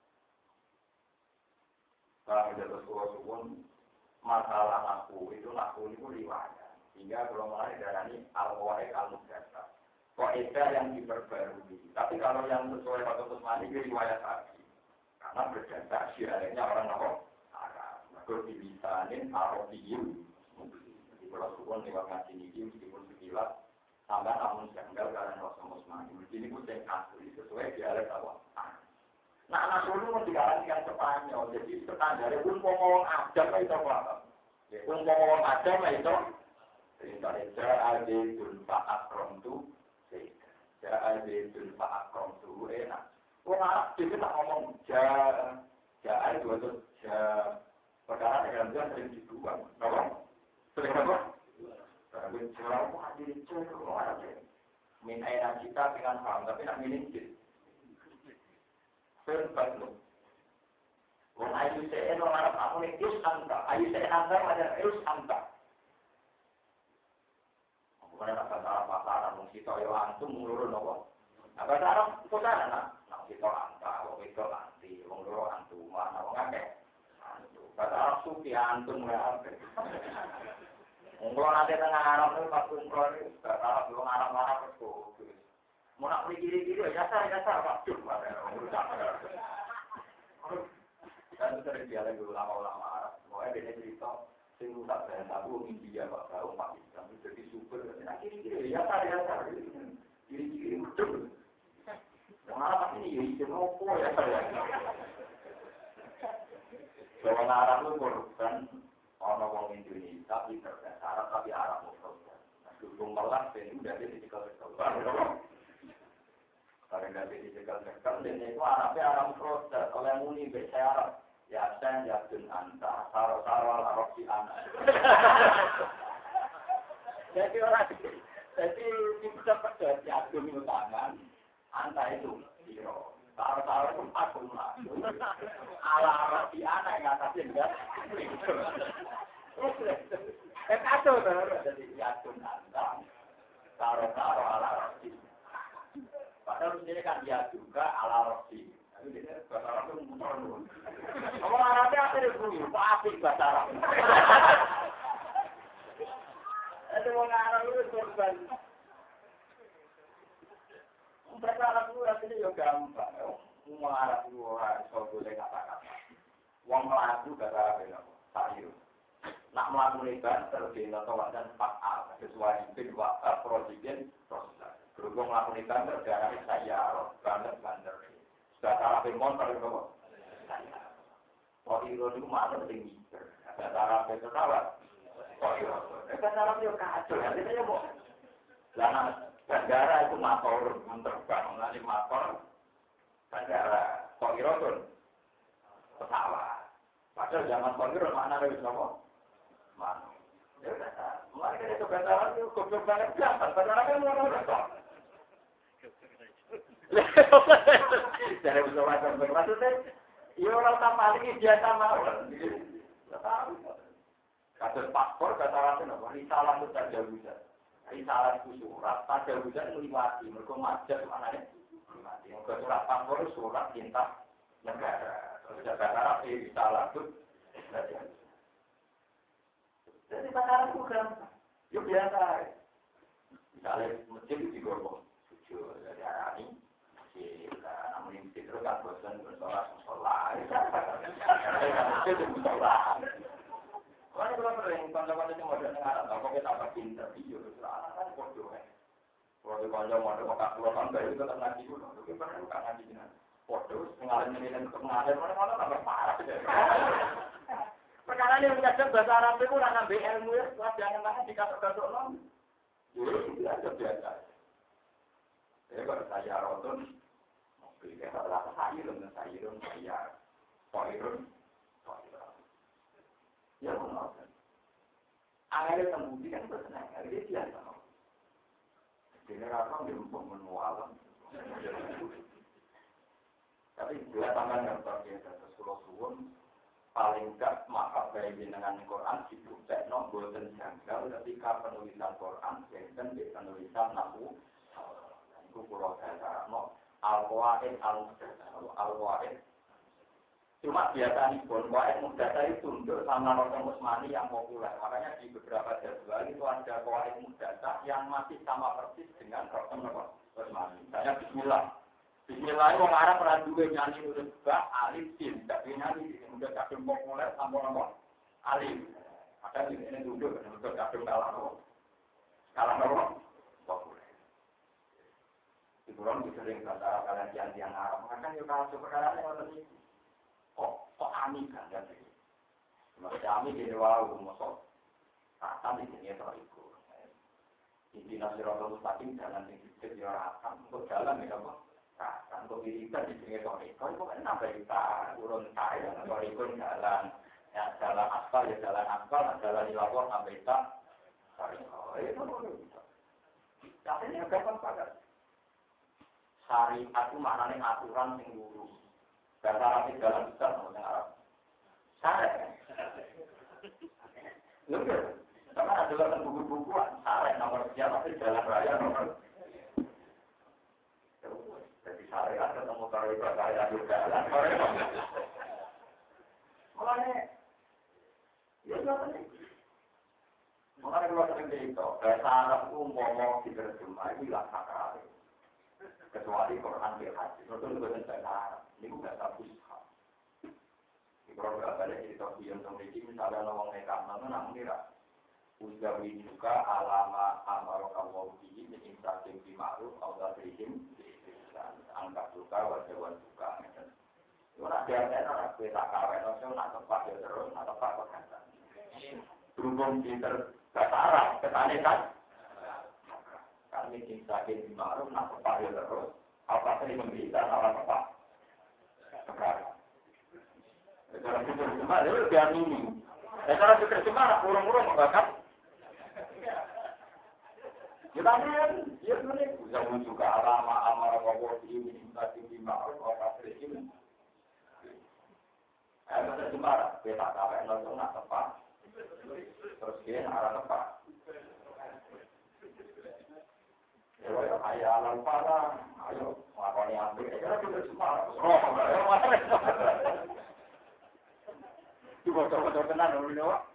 Kalau jatuh suwon masalah aku itu riwayat. Hingga kalau mulai darani al-qawaid al-mujassah. Kaidah yang diperbarui. Tapi kalau yang sesuai Fathul Mani riwayat tadi. Karena berdasar syiarnya orang Arab. Maka dilisanin Arabiyyin. Jadi kalau suwon lewat ngaji ini meskipun sekilas tambah namun janggal karena Rasul Mani. Ini pun yang asli sesuai dialek apa? Nah, anak dulu mau digarantikan Spanyol. Jadi standarnya pun ngomong ajam itu apa? Pun ngomong ajam itu. Ja'adidul fa'akramtu Ja'adidul fa'akramtu enak. Orang Arab itu tak ngomong Ja'ad itu perkara yang sering dibuang. Kenapa? Sering apa? Tapi orang itu hadirin orang Arab. Min aina kita dengan paham, tapi nak minim jid. Serbat loh. Orang ayu se'en orang Arab aku ini is anta. Ayu se'en anta ada is anta. Bukan bahasa Arab, bahasa Arab, kita yang antum menurun apa? Bahasa Arab itu kan anak, kita anta, wong itu anti, wong loro antum, mana wong akeh antum. Bahasa Arab suki antum ya apa? Wong nanti tengah Arab itu pas kumpulan itu, bahasa Arab wong Arab itu, mau nak beli kiri-kiri ya dasar, waduh, dan itu sering dialog ulama-ulama Arab, pokoknya dia cerita. Sing rusak dan tabu India Pak Tahu Pakistan jadi super. Nah kiri-kiri ya saya kiri-kiri betul. Kenapa ini ya itu ya saya. Orang Arab itu bukan orang orang Indonesia tapi Arab tapi Arab mutlak. Dulu malah ini dari digital. Karena dari digital dan itu Arabnya Arab proses oleh muni bahasa Arab. Ya saya yakin anta saro-saro Arab si anak. Jadi kita percaya yakin itu tangan anta itu siro. Saro-saro itu aku lah. Ala Arab si anak yang atasnya enggak. Kacau terus jadi yakin anta saro-saro ala Arab si. Padahal ini kan dia juga ala Arab si. Bahasa Arab itu muncul. Kalau Arabnya ada di bumi, pasti bahasa Arab. Itu orang Arab itu korban. Bahasa Arab itu rasanya juga gampang. Orang Arab itu orang so boleh kata-kata. Orang melaku bahasa Arab itu sayur. Nak melakukan ibadah terlebih atau wajan fakal sesuai bin wakaf prosiden proses. Berhubung melakukan ibadah terjadi saya bandar. Bahasa Arab yang montor itu apa? Kalau itu mana tinggi? Bahasa Arab itu apa? Bahasa Arab itu kacau. Artinya mau karena bandara itu motor terbang, nanti motor bandara. Kalau itu pesawat. Padahal zaman kalau mana ada apa? Mana? Ya udah. Mulai dari itu bahasa Arab itu goblok banget. Bahasa Arab itu mana? Dari pesawat maksudnya, ya orang sama ini biasa mawon. Kasus paspor kata orang apa? Risalah itu tak jauh bisa. Risalah itu surat, tak jauh bisa melewati. Mereka macet mana ni? Melewati. Yang surat paspor itu surat cinta negara. Sudah kata risalah itu. Jadi pasaran itu kan, ya biasa. Misalnya masjid di Gorong, tujuh dari arah ini. Namun ini terus kan bosan bersolat. Itu bersolat. Kalau sering kantor-kantor itu model negara, kalau kita tak pintar video, kan bodoh kan. Kalau kantor model kota pulau baru itu tak ngaji dulu, itu pernah bukan ngaji dengan bodoh, mengalami nilai untuk mengalir mana-mana tambah parah. Perkara ini kadang bahasa Arab itu ora nambah ilmu ya, pelajaran dikatok-katok non. Ya itu biasa. Ya kalau saya rotun, mobil kayak rata sayurun, sayurun. Ya benar. Akhirnya terbukti kan bersenang, akhirnya biasa. Generasi dia menualang. Tapi dia tangan yang terbiasa tersuruh suwun. Paling enggak maaf dari jenengan Quran dibuktikan boten janggal ketika penulisan Quran dan penulisan nahu itu pulau saya al-qawaid al-qawaid cuma biasa nih qawaid mudata itu tunduk sama Rasul Utsmani yang populer makanya di beberapa jadwal itu ada qawaid mudata yang masih sama persis dengan Rasul Utsmani misalnya Bismillah itu orang Arab pernah juga nyanyi nulis bak alif sin, tapi nyanyi udah kadung populer tambah nomor alif. Ada ini duduk udah kadung kalah nomor populer. Di bulan sering bahasa kalian yang Arab, makanya kalau perkara ini orang ini kok amin kan jadi. Maksudnya amin di luar masuk kata di sini atau itu. Ini nasirul mustaqim jalan yang sedikit diarahkan untuk jalan ya apa? Kan untuk kita di sini toriko itu kan nambah kita urun kaya toriko jalan ya jalan aspal ya jalan aspal jalan di lapor nambah kita toriko itu bisa tapi ini gampang banget syariat itu maknanya aturan yang lurus bahasa Arab jalan besar bahasa Arab syariat betul karena ada dalam buku-bukuan syariat nomor sekian tapi jalan raya nomor syariat ketemu syariat syariat juga lah. Makanya, ya apa nih? Makanya kalau sering itu, bahasa Arab itu ngomong diterjemah itu lah sakral. Kecuali Quran dan Hadis, itu bahasa Arab. Ini bukan bahasa Arab. Di program ada cerita yang memiliki misalnya orang nekam, namun tidak. Ujawi juga alama amarokawawi ini insatim di ma'ruf atau berihim. Angkat suka, wajah suka. Itu nak biasa, kita kawin, nak tepat ya terus, nak tepat berkata. Berhubung pinter, bahasa Arab, ketanikan. Kami insyakin di ma'ruf, nak tepat ya terus. Apa sering membita, nak tepat. Berkata. Cara pikir cuma, itu lebih amini. Cara pikir cuma, urung-urung membakar. Kita lihat, dia sebenarnya bisa juga alama amar wawah ini tadi di ma'ruf atau terjadi. Ada cemara, kita kawin langsung nak tepat. Terus dia arah tepat. Ya, ayah alam parah, ayo melakukan yang ambil. Kita juga cemara. Oh, ayo masuk. Coba tenang dulu ni, wak.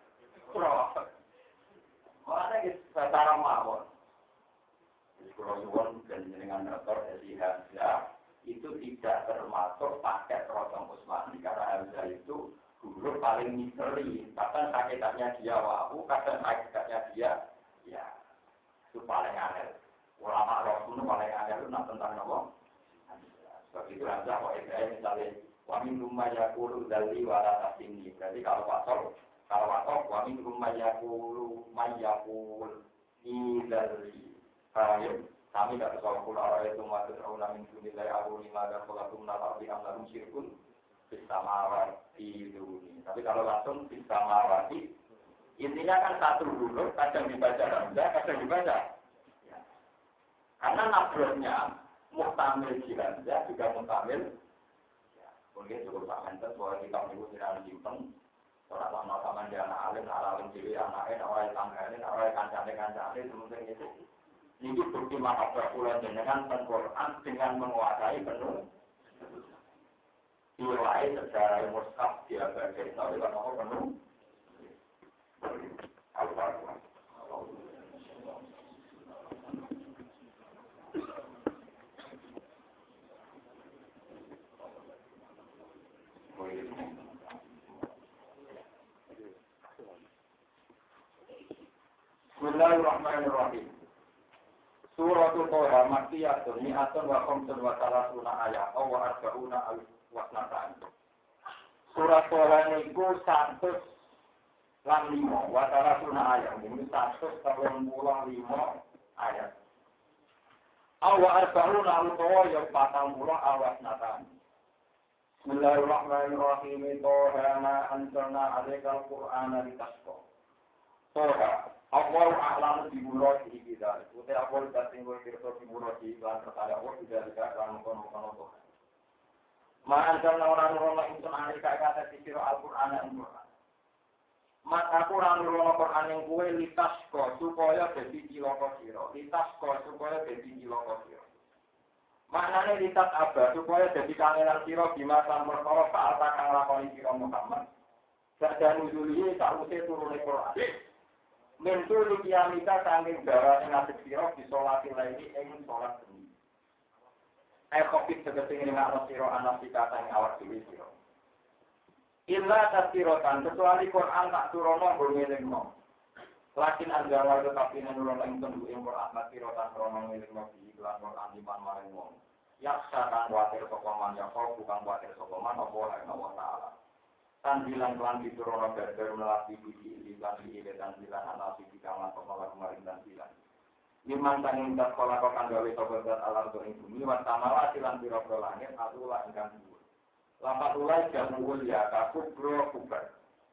Mana kita cara mawon. Kurang dan dengan motor Hamzah itu tidak termasuk paket Rasul Utsmani karena Hamzah itu guru paling misteri. Kadang sakitnya dia wahu, kadang sakitnya dia ya itu paling aneh. Ulama Rasul itu paling aneh itu tentang apa? Sebab itu Hamzah kok misalnya wamin rumah yakulu dari warata tinggi. Berarti kalau wasol wamin rumah yakulu mayakul dari Kami tidak tahu pula orang itu masuk orang yang sudah dari Abu Lima dan kalau pun nak di amlarum sirkun bisa mawati dunia. Tapi kalau langsung bisa mawati, intinya kan satu huruf kadang dibaca hamzah, kadang dibaca. Ya. Karena nafrosnya muhtamil di hamzah juga muhtamil. Ya. Mungkin cukup tak menten bahwa kita itu tidak simpen. Orang sama-sama dia anak alim jadi anaknya, orang tanggane, orang kancane, semuanya itu. Ini bukti mahabbah kula dengan Al-Quran dengan menguasai penuh. Nilai secara mushaf dia bercerita dengan apa penuh. Al-Quran. Bismillahirrahmanirrahim. Suratul Toha Makkiyatun mi'atun wa khamsun wa salasuna ayat wa arba'una wasnatan. Surat Toha niku 100 lan 5 wa talasuna ayat ini 135 ayat. Awa arba'una utawa ya 40 awat natan. Bismillahirrahmanirrahim. Toha ma anzalna 'alaikal qur'ana litashqa. Toha awal a'lamu bi muradi kita. Utai awal dating kowe pirsa bi muradi lan perkara awal tidak kan kono-kono toha. Ma anzalna ora ingsun 'alaika kata sira Al-Qur'ana Al-Qur'an. Mat aku ora nurono Qur'an ing kowe litashqa supaya dadi cilaka sira. Litashqa supaya dadi cilaka sira. Maknane litat abad supaya dadi kangelan sira bima perkara saat kang lakoni sira Muhammad. Sadha nuzuli sakwise turune Qur'an. Mentul kiamika saking darah ing ati sira di salat laili ing salat bengi. Khofit tegese ngringakno sira ana sikata ing awak dhewe sira. Illa tasirotan kecuali Qur'an tak turono nggo ngelingno. Lakin anjawal tetapi nurono ing tendu ing Qur'an tasirotan krono ngelingno di iklan Qur'an liman maring wong. Yaksa kang kuatir sapa man yakau bukan kuatir sapa man apa Allah Ta'ala. Tandilan kelan diturono berber melati biji ilan ile dan dilan anasi dikaman pemalar kemarin dan dilan. Liman tanging tak sekolah kau kan gawe sobat alam to ing bumi wa tamala silan pira-pira langit atula ingkang dhuwur. Lapat ulai jamul ya kabro kubar.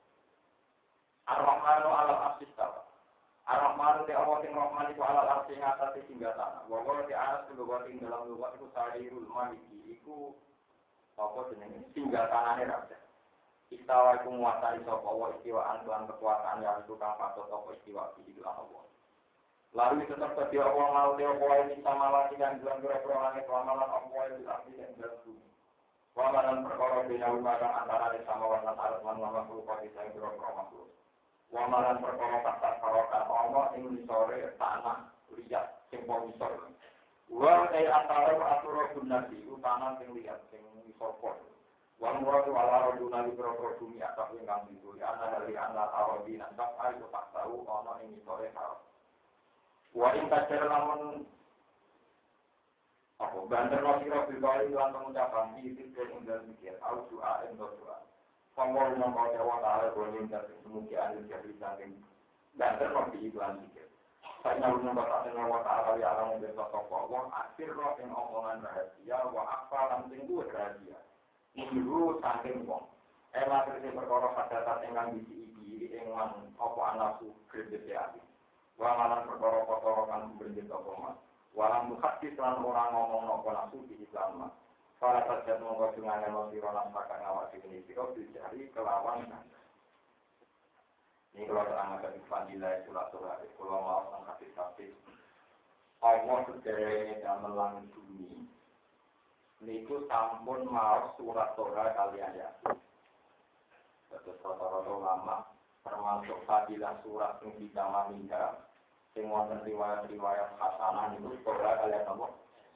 Ar-Rahmanu alam asistaba. Ar-Rahmanu te Allah sing Rahman iku alal arsi ngatasi singgah tanah. Wa qala ta'ala lugat ing dalam lugat iku sarirul maliki iku apa jenenge singgah tanahane raja. Istawa iku nguasani sapa wa istiwaan lan kekuasaan yang itu kang patut apa istiwa iki lan Allah. Lalu tetap sedia Allah mau te apa wae bisa malah sing dalam pira-pira langit amalan apa wae bisa sing dalam bumi. Amalan perkara bina antara sama lan alat lan makhluk kok sing pira-pira makhluk. Wamalan perkara kata karokan Allah ing misore tanah liat sing misor. Wa antara atur dunasi utana sing liat sing misor pon. Wa muradu ala rodunali pro bumi atau ingkang itu ana dari ana arodina tak ayo tak tahu ana ing misore karo. Wa ing kacer lamun apa banter sira bilbali lan pengucapan iki ing dalem mikir au doa ing doa. Pangwal mongko Jawa Ta'ala boleh dari semuanya ada jadi saking dan terkopi iklan sikit. Saya mengumumkan Jawa Ta'ala ya alam besok pokok akhir roh yang omongan rahasia wa akal langsung gue rahasia. Ini saking wong. Materi perkara pada saat yang bisi iki engan apa anakku kredit hati. Wa malan perkara kotoran berjit apa mas. Walang hadis lan orang ngomong apa nafsu di Islam. Para sahabat monggo dengan sira lan pakang awak dhewe sira dicari kelawan ini kalau terangkan fadilah surat-surat kalau mau tentang hadis-hadis Allah sedherenge damel langit bumi niku sampun maos surat-surat kalian ya. Terus rata-rata ulama termasuk fadilah surat sing ditamamiha sing wonten riwayat-riwayat hasanah niku surat kalian apa?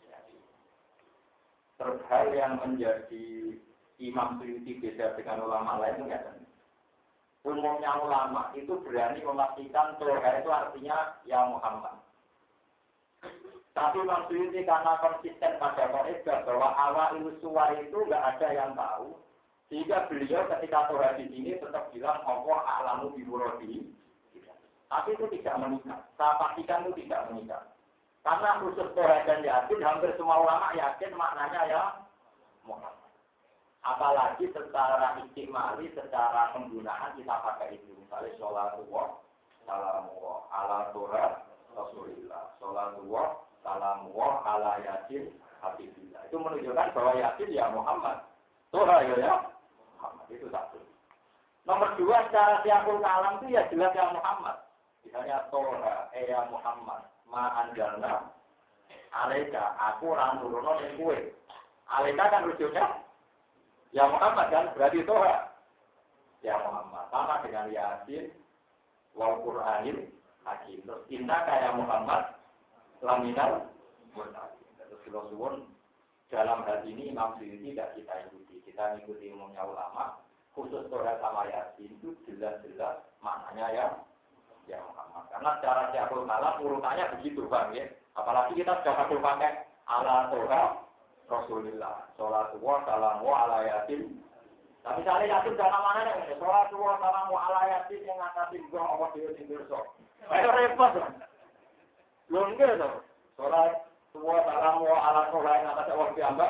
Terus hal yang menjadi Imam Suyuti beda dengan ulama lain enggak kan? Umumnya ulama itu berani memastikan Torah itu artinya ya Muhammad. Tapi Imam Suyuti karena konsisten pada kaidah bahwa awal suwar itu enggak ada yang tahu, sehingga beliau ketika Torah di sini tetap bilang Allah a'lamu bi muradi. Tapi itu tidak mengikat. Saya pastikan itu tidak mengikat. Karena khusus Torah dan Yasin, hampir semua ulama yakin maknanya ya Muhammad. Apalagi secara istimali, secara penggunaan kita pakai itu. Misalnya sholatullah, salamullah, ala Torah, Rasulullah. Sholatullah, salamullah, ala Yasin, Habibillah. Itu menunjukkan bahwa Yasin ya Muhammad. Torah ya Muhammad. Itu satu. Nomor dua, secara siakul kalam itu ya jelas ya Muhammad. Misalnya Torah, ya Muhammad. Ma'anjalna alaika aku ora nurono ning kowe. Alaika kan rujuknya ya Muhammad kan berarti Torah. Ya Muhammad sama dengan Yasin wal Qur'anil Hakim. Terus inna kaya Muhammad laminal murtadin. Terus suwun dalam hal ini Imam Suyuti tidak kita ikuti. Kita ikuti umumnya ulama khusus Torah sama Yasin itu jelas-jelas maknanya ya Muhammad. Karena secara siapul kalam urutannya begitu Bang ya. Apalagi kita sudah pakai ala Torah Rasulullah. Salatullah salamu ala Yasin Tapi misalnya yatim dalam mana nih? Sholat dua salamu ala yatim yang ngatasi gua Allah dia tinggal sok. Ayo repot. Belum gitu. Sholat dua salamu ala sholat yang ngatasi Allah diambak.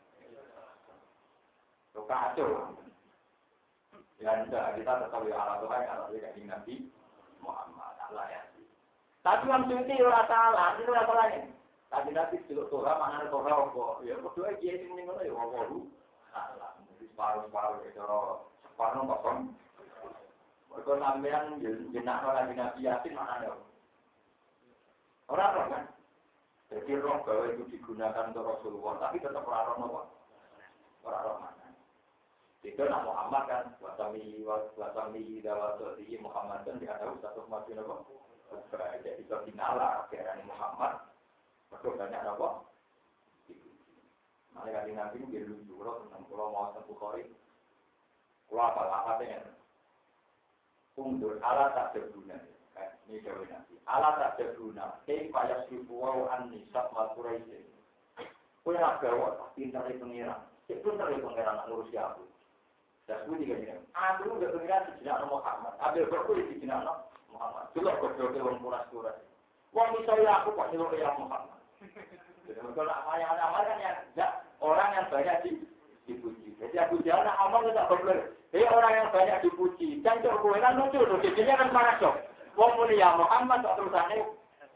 Itu kacau. Ya enggak, kita tetap ya ala Tuhan kalau dia kayak Nabi Muhammad Allah ya. Tapi yang suci ora salah, itu ora salah ini. Tapi Nabi celuk Torah mana Torah kok? Ya berdoa kiai sing ngono ya wae. Salah. Separuh itu separuh kosong. Mereka sampean jenak orang Nabi Yasin mana ada? Orang kan? Jadi roh bahwa itu digunakan untuk Rasulullah, tapi tetap orang apa? Orang mana? Itu nama Muhammad kan? Wasami dawasoti Muhammad kan dikatakan satu masjid apa? Jadi itu dinala akhirnya Muhammad. Mereka banyak apa? Mereka di Nabi ini lucu, tentang pulau mau satu kori, pulau apa ya? Undur alat tak berguna, ini jawab Nabi. Alat tak berguna, payah ribuan anisab maturaisi. Kau nak bawa, pintar dari pengiran, pintar dari pengiran ngurus aku. Dan aku juga ni, aku juga pengiran di Jinak Muhammad, ambil berkulit di Jinak Muhammad. Jelas berdoa orang puras. Wong misalnya aku pasti orang yang Muhammad. Kalau yang amal kan orang yang banyak dipuji. Jadi aku jangan amal tidak boleh. Orang yang banyak dipuji. Dan terkuelan lucu loh. Jadinya kan masuk. Wong mulia Muhammad terusannya.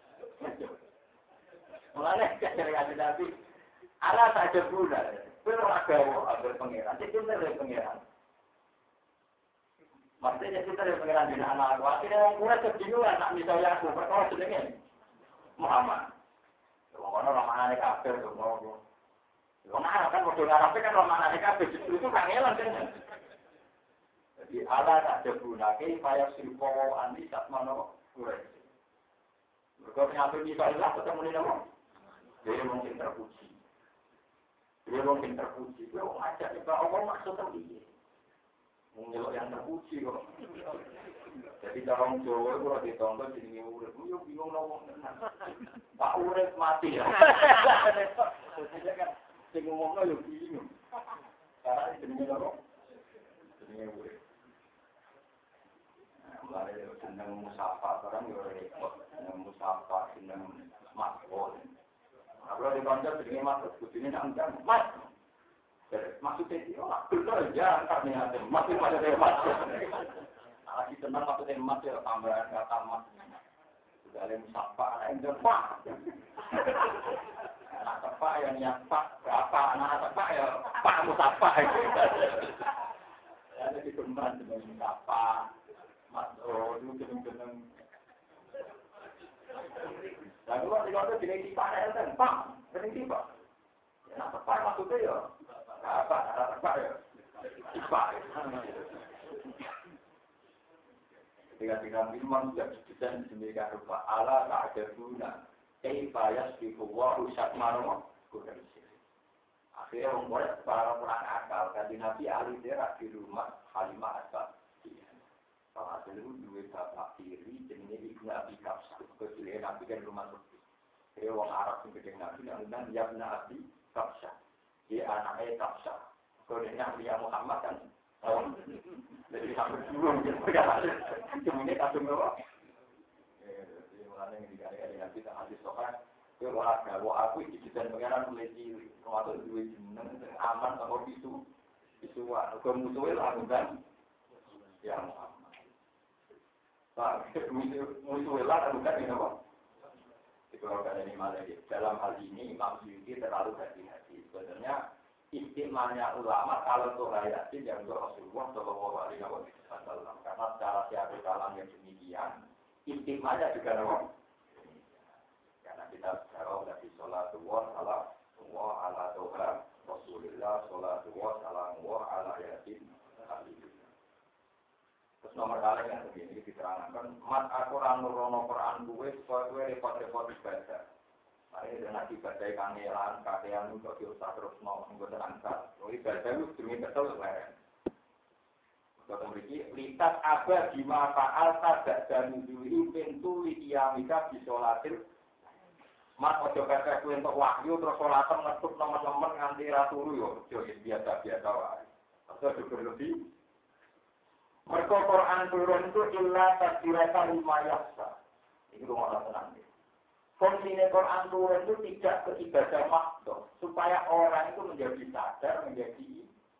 Mulanya dari Nabi. Allah tak ada guna. Pero agama pengiran. Itu dari pengiran. Maksudnya kita dari pengiran di anak. Akhirnya orang kurang kebingungan. Nak misalnya aku berkata sedangnya Muhammad. Orang mana kafe tu, orang mana kan waktu Arab kan orang mana kafe justru itu kangelan kan. Jadi Allah tak ada guna ke payah sirkowo andi saat mana kurang. Mereka nyampe di Thailand ketemu ni nama. Dia mungkin terpuji. Dia orang ajak juga Allah maksud terpuji. Mengelak yang terpuji kok. Jadi orang Jawa kalau ditonton jadi urip, yo bingung ngomong tenan. Pak urip mati ya. Jadi kan sing ngomongno yo bingung. Karena jenenge lho. Jenenge urip. Mulai seneng musafah orang yo repot. Seneng musafah, seneng smartphone. Kalau di kantor jenenge masuk kudune nang Mas. Maksudnya itu, betul ya, karena ada masih masuk. Lagi tenang maksudnya emas ya tambahan kata emas. Sudah ada musafah, ada yang tepak. Anak tepak yang nyapak berapa? Anak tepak ya pak musafah. Ada di kembang dengan musafah. Mas itu jeneng-jeneng. Lalu waktu itu jeneng tiba ada yang pak, jeneng tiba. Anak tepak maksudnya ya apa? Anak tepak ya tiba. Ketika memang sudah didesain sedemikian rupa Allah tak ada guna. Kaifa yasbiqu usat marwa kurang. Akhirnya membuat para orang akal kanjeng Nabi ahli daerah di rumah Halimah Asad. Kalau ada dua bapak tiri jenenge Ibnu Abi Kafsah. Kemudian Nabi kan rumah Nabi. Dia orang Arab yang kanjeng Nabi yang Ibnu Abi Kafsah. Dia anaknya Kafsah. Kemudian Nabi Muhammad kan jadi sampai dulu kemudian kasih merah. Jadi mulanya yang dikali-kali nanti tak habis sokan. Itu olahraga. Wah aku digital pengenalan mulai cilik. Termasuk dua jeneng aman sama bisuan. Kemudian aku kan ya Muhammad. Pak musuh lah aku kan ini apa? Itu kalau ini malah dalam hal ini Imam Suyuti terlalu hati-hati. Sebenarnya istimanya ulama kalau Surah Yasin yang untuk Rasulullah Shallallahu Alaihi Wasallam karena secara siapa kalam yang demikian istimanya juga nama karena kita sekarang sudah di sholat salam ala Tuhan Rasulullah sholat salam ala Yasin. Terus nomor kali yang begini diterangkan mat Al-Quran nurono Quran gue supaya repot-repot ibadah. Ini dengan ibadah kangelan, kakean untuk diusah terus mau menggota angkat. Ibadah itu demi betul leren. Kata mereka, lihat apa di mata alta dan nuzuli pintu likiamika di sholatil. Mas ojo kata untuk wahyu terus sholatan ngetuk teman-teman nganti raturu yo, biasa-biasa wae. Itu berlebih. Mereka Quran turun itu illa tadzkiratan liman yakhsha. Itu rumah tenang. Fungsinya Quran turun itu tidak ke ibadah makhluk, supaya orang itu menjadi sadar, menjadi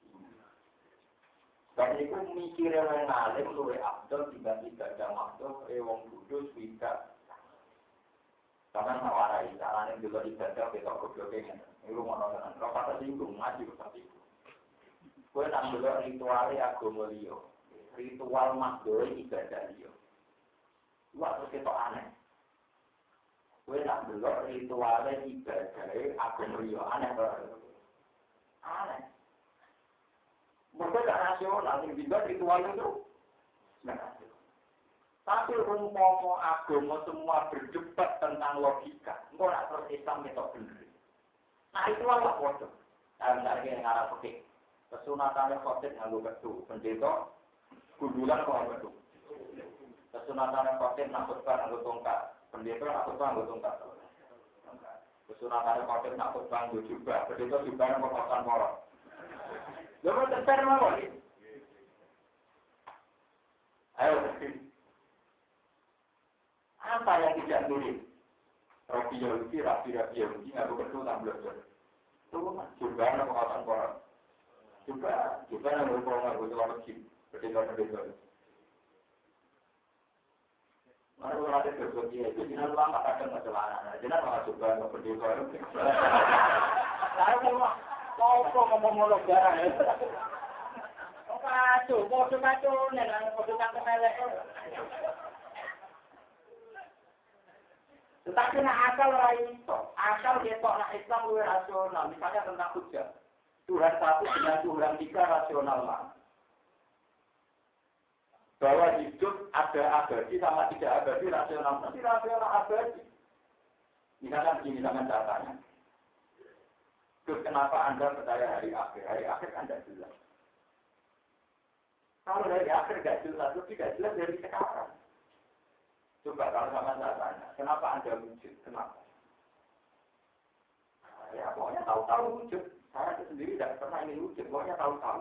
dan itu mikirnya orang alim, luwe abdul, dibanding ibadah makhluk, wong kudus, tidak. Karena nawarai, caranya juga ibadah, kita gobloknya. Itu rumah tenang. Kalau kata singgung, ngaji seperti itu. Gue nak dulu ritualnya agama liya. Ritual makhluk ibadah liya. Waktu kita aneh. Gue nak dulu ritualnya ibadah agama liya. Aneh banget. Aneh. Mereka tak rasional. Yang dibuat ritual itu. Tapi umpama agama semua berdebat tentang logika. Engkau nak terus Islam itu benar. Nah itu apa bodoh? Nah misalnya yang ngarang fikih. Kesunatannya khotib nganggo ketu, pendeta kudulan kok ketu. Kesunatannya khotib nak khotbah nganggo tongkat, pendeta nak khotbah nganggo tongkat. Kesunatannya khotib nak khotbah nganggo jubah, pendeta jubah nganggo pasan porok. Lha kok teper mawon iki? Ayo. Apa yang tidak mirip? Rapi Yahudi nganggo ketu tak belajar. Itu jubah nganggo pasan porok. Juga yang berkorong itu orang kecil, berdeka. Mana orang ada berbagai itu, jangan lupa nggak ada masalah. Jangan lupa juga nggak berdeka. Lalu mau ngomong negara ya? Kacau, nengang kacau melek. Tetapi nak akal lain itu, akal ketok nak Islam lebih rasional, misalnya tentang hujah. Tuhan satu dengan Tuhan tiga rasional mana? Bahwa hidup ada abadi sama tidak abadi rasional. Nanti rasional abadi. Misalkan begini, misalkan datanya. Terus kenapa Anda percaya hari akhir? Hari akhir Anda jelas. Kalau hari akhir tidak jelas, itu tidak jelas dari sekarang. Coba kalau sama saya tanya, kenapa Anda wujud? Kenapa? Ya pokoknya tahu-tahu wujud. Saya sendiri tidak pernah ingin wujud, pokoknya tahu-tahu.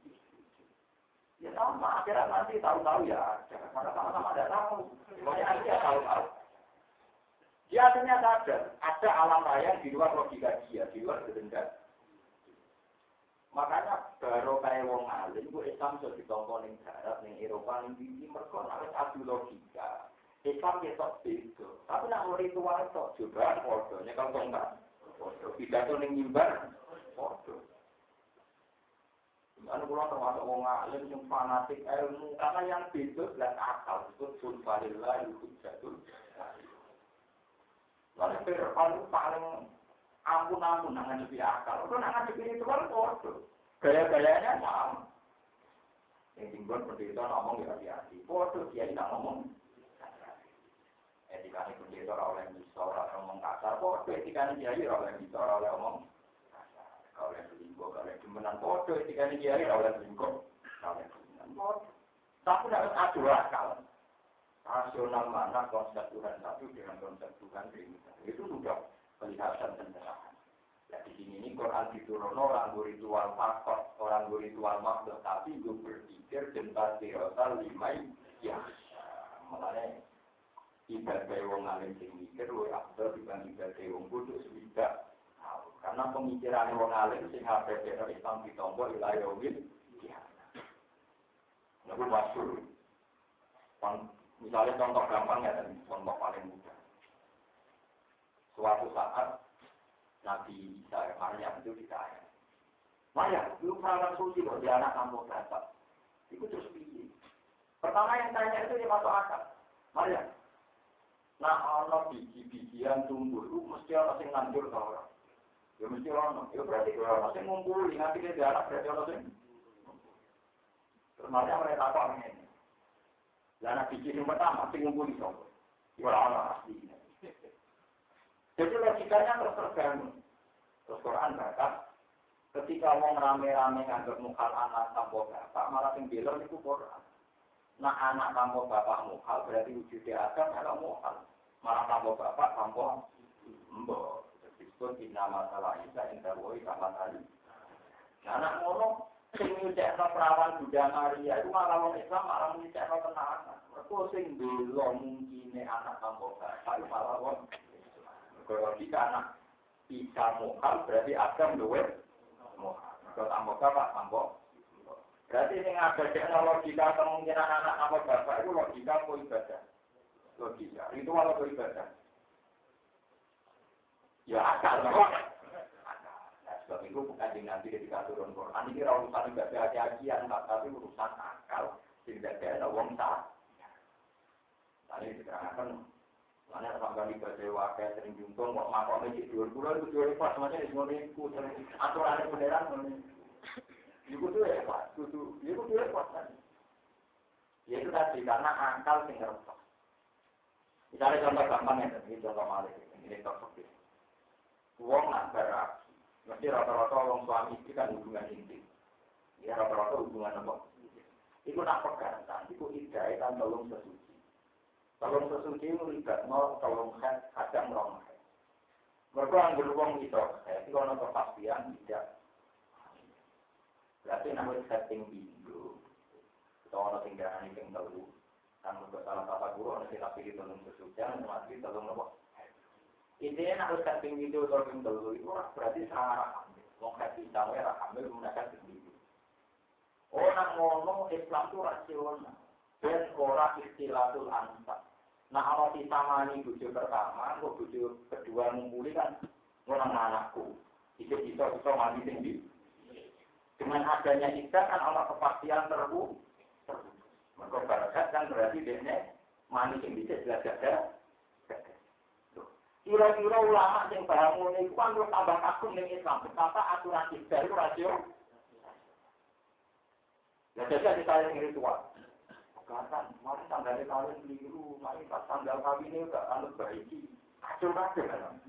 Ya sama, akhirnya nanti tahu-tahu ya, karena sama-sama tidak tahu. Pokoknya nanti tahu-tahu. Dia akhirnya sadar, ada alam raya di luar logika dia, di luar kehendak. Makanya baru kayak wong alim, bu Islam sudah ditonton di darat, di Eropa, di Bini, mereka harus adu logika. Islam ketok itu, tapi nak ritual itu juga bodohnya kalau enggak. Pidato ning mimbar. Waduh. Anu kula termasuk wong alim sing fanatik ilmu, karena yang beda lan akal itu sulfalillah hujjatul. Lalu Fir'aun paling ampun-ampun nang ngadepi akal. Kok nang ngadepi itu kan waduh. Gaya-gayanya sama. Yang timbul pendeta ngomong ya hati-hati. Waduh dia tidak ngomong. Etikane pendeta ora oleh bicara ngomong kasar. Waduh etikane kiai ora oleh bicara oleh ngomong. Oleh selingkuh, oleh demenan bodoh, ketika ini kiai oleh selingkuh, oleh demenan bodoh. Tapi harus adu akal. Rasional mana konsep Tuhan satu dengan konsep Tuhan lain. Itu sudah kelihatan pencerahan. Ya di sini ini Quran diturunkan orang ritual faktor, orang ritual makhluk, tapi gue berpikir tentang tirosal limai ya. Makanya ibadah wong alim sing mikir, wong abdul dibanding ibadah wong kudus tidak. Karena pemikiran wong alim sing ape dene Islam ditompo wilayah wit. Lalu masyhur. Misalnya contoh gampang ya, contoh paling mudah. Suatu saat Nabi Isa Maryam itu ditanya. Maryam, lu pernah suci kok dia anak kamu berapa? Itu terus piye? Pertama yang tanya itu dia masuk akal. Maryam, nah ana biji-bijian tumbuh itu mesti ana sing nandur ta ora? Ya mesti ono. Ya berarti kalau orang ngumpuli nanti dia anak berarti orang sing. Termasuk mereka apa ini? Lah anak biji yang pertama sing ngumpuli sopo. Ya ora asli. Jadi logikanya terus terganggu. Terus Quran berkata, ketika mau rame-rame nganggap mukhal anak tanpa bapak, malah sing belok itu Quran. Nah anak tanpa bapak mukhal berarti wujudnya Adam kalau mukhal. Malah tanpa bapak tanpa mbok. Disebut nama masalah Isa yang terwoi sama tadi. Anak ngono Sing nyucekno perawan Bunda Maria itu malah wong Islam malah nyucekno tenanan. Mergo sing bela mungkine anak tambah bapak malah wong kalau kita anak Isa Muhammad berarti Adam luwih Muhammad. Kalau tambah bapak tambah. Berarti sing ada logika kemungkinan anak tambah bapak itu logika apa ibadah? Logika. Itu malah ibadah. Ya akal loh. Sebab itu bukan nanti ketika turun Quran ini urusan ibadah kajian, tapi urusan akal tidak ada wong tak. Tadi diterangkan, mana sampai ibadah wakil sering jungkung, kok makamnya di 20 itu 20 pas macam ini semua ini aturan beneran itu tuh ya pas, itu ya pas kan. Ya itu tadi karena akal tinggal. Misalnya contoh gampang ya, ini contoh malik, ini contoh. Wong nak berak. Mesti rata-rata orang suami itu kan hubungan intim. Ya rata-rata hubungan apa? Itu nak pegatan, itu idai kan tolong sesuci. Tolong sesuci itu tidak mau tolong kadang orang. Mereka yang beruang itu, itu kalau kepastian tidak. Berarti namanya setting bindu. Kita orang tinggal ini yang tahu. Kan untuk salah kata guru, orang kita pilih tolong sesuci, nanti tolong apa? Intinya harus setting video tolong dulu itu berarti sangat hamil. Mau kasih tahu ya hamil menggunakan video. Orang ngomong Islam itu rasional dan orang istilatul ansab. Nah kalau kita mani bujuk pertama, bujuk kedua ngumpuli kan orang anakku. Itu bisa mandi tinggi. Dengan adanya ikat kan Allah kepastian terbu. Maka barakat kan berarti dia mani tinggi jelas ada. Kira-kira ulama yang paham ini kan terus tambah kagum dengan Islam. Betapa aturan ibadah itu rasio. Ya jadi kita yang ritual. Katakan, mari tanggal kawin keliru, mari pas tanggal kawin ini udah anut baiki. Kacau-kacau kan.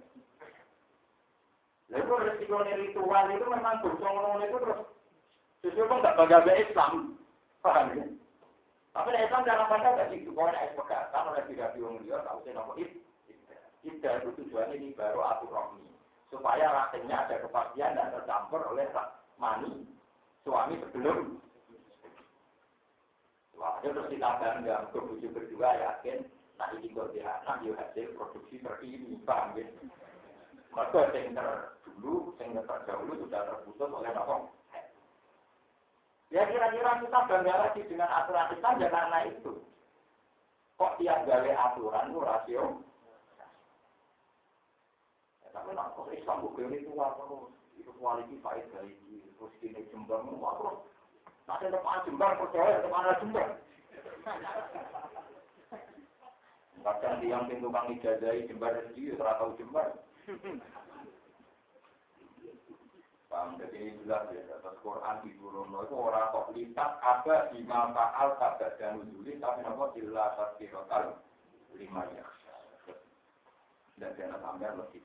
Lalu resiko ritual itu memang bersongong itu terus. Sesuatu pun tak bagaimana Islam. Paham ya? Tapi Islam dalam pandang tadi itu. Kalau ada pegatan, oleh tidak biung dia, tahu saya nama itu. Tidak itu tujuannya ini baru aturan supaya rasanya ada kepastian dan tercampur oleh mani suami sebelum. Wah, terus kita bangga untuk bujuk berdua yakin nah ini dia anak dia hasil produksi terkini paham ya. Maka yang terdahulu sudah terputus oleh apa? Ya kira-kira kita bangga lagi dengan aturan Islam ya karena itu. Kok tiap gawe aturan itu rasio? Tapi nak kok Islam bukan itu itu kualiti baik dari terus kini Jember terus nanti depan Jember percaya kemana Jember? Bahkan yang pintu kami jadai Jember sendiri terlalu Jember. Paham jadi ini jelas ya atas Quran di Quran itu orang kok lipat ada di mafaal pada dan ujulis tapi apa jelas terkirakan 5 ya. Dan jangan sampai lebih.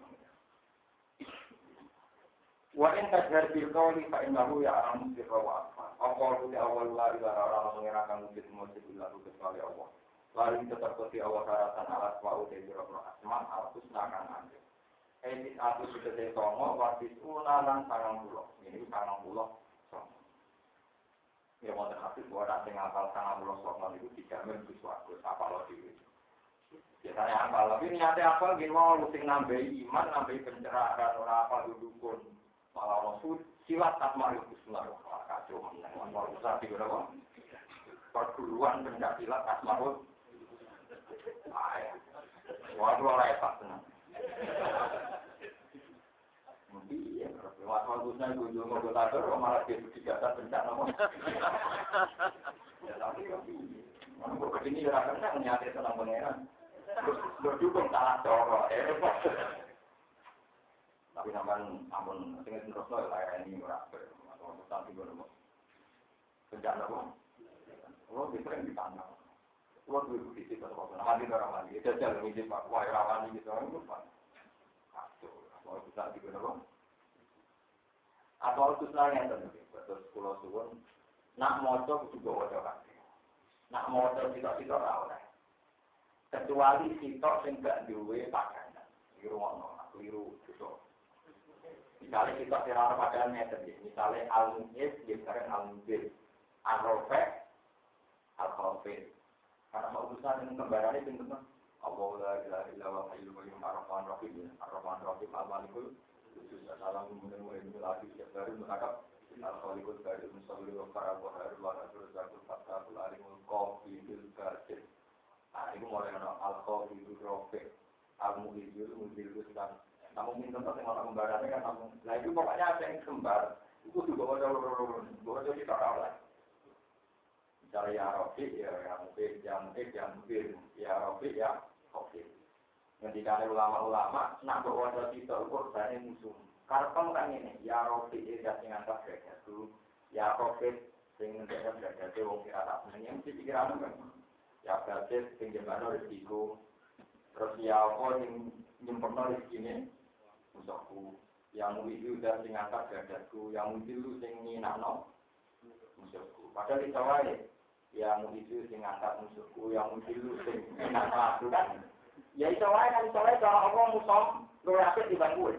Wa in tajhar bil qawli fa innahu ya'lamu sirra wa akhfa. Aqulu li awwal la ilaha illallah mengirakan mujid billah kecuali Allah. Lalu tetap seperti Allah syaratan alas wa'u de biro asma al-husna kan ande. Edit aku sudah songo wasis unalan 90. Ini 90. Ya mau terhati buat sing hafal 90 songo itu dijamin sesuatu apa lo dhewe. Biasanya apa? Tapi niatnya apa? Gini mau lu sing nambahi iman, nambahi pencerahan ora apa dudukun. Malah orang silat asmaul husna kacau mau usah di berapa perguruan pencak silat asmaul waduh orang hebat tenang iya asmaul husna itu juga mau tahu malah dia berjasa pencak nama ya tapi mana begini rasanya nyata tenang pangeran terus berdukung salah coro tapi namun amun dengan terus lo kayak ini merasa atau tentang juga nopo sejak nopo lo bisa yang ditanya lo dulu di situ atau apa nanti orang lagi jajal ini pak wah rawan ini orang itu pak atau bisa juga nopo atau khususnya yang terjadi terus pulau suwon nak motor juga wajar kan nak motor tidak rawat kecuali sitok yang tidak duwe pakaian di rumah nona keliru itu. Misalnya kita kira padahal meter. Misalnya al-mu'is, biasanya al-mu'is, al-rofek, al-khawfid. Karena urusan yang kembarannya itu teman. Allah la ilaha illa wa hayyul qayyum ar-rahman rahim, ar-rahman rahim al-malikul qudus assalamu alaikum wa rahmatullahi wa barakatuh. Al-khaliqul qadir musawwir wa qara'u wa harul wa rasul zakul fathul alimul qafidul qadir. Nah, itu mulai al-khawfidul rofek, al-mu'izul mudhilul islam. Namun minta yang orang kembarannya kan namun. Nah itu pokoknya ada yang kembar. Itu juga ada di orang. Misalnya ya Rafiq, ya Mufid, ya Rafiq, ya Rafiq. Ketika ada ulama-ulama, nak berwajah kita ukur dari musuh. Karena kan ini, ya Rafiq, ya dengan tak itu, ya Rafiq, dengan tak itu, wong kira tak menang, mesti pikiran kan. Ya Rafiq, dengan resiko. Terus ya apa yang nyempurna rezekinya? Musuhku, yang itu udah sing angkat gadaku, yang itu sing nyinakno musuhku. Padahal itu wae, yang itu sing angkat musuhku, yang itu sing nyinakno aku kan. Ya itu wae kan soalnya cara Allah musuh luwih apik dibanding kowe.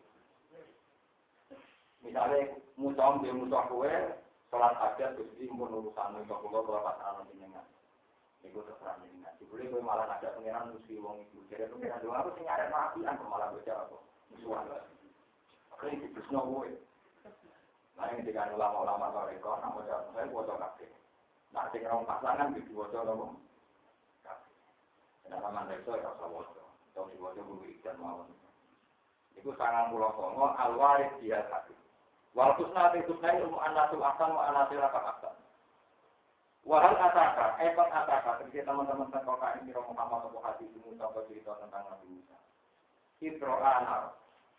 Misalnya musuh dia musuh kowe, salat hajat Gusti mun urusan musuh kula pasangan jenengan. Iku terserah jenengan. Dibule kowe malah ada pengiran mesti wong iku. Jadi pengiran doa aku sing arep apian malah bocah apa. Suara, akhirnya itu semua gue. Nah yang ketika ulama-ulama mereka, nama saya bocor kaki. Nah tinggal pasangan di bocor loh. Kenapa mandek ya rasa bocor. Tahu di bocor gue ikan mau. Itu sangat pulau songo alwaris dia kaki. Walaupun nanti ilmu anasul asan, anasul akal. Wahal ataka, efek ataka. Ketika teman-teman sekolah ini romo sama sebuah hati itu sampai cerita tentang Nabi Musa. Ibro anak.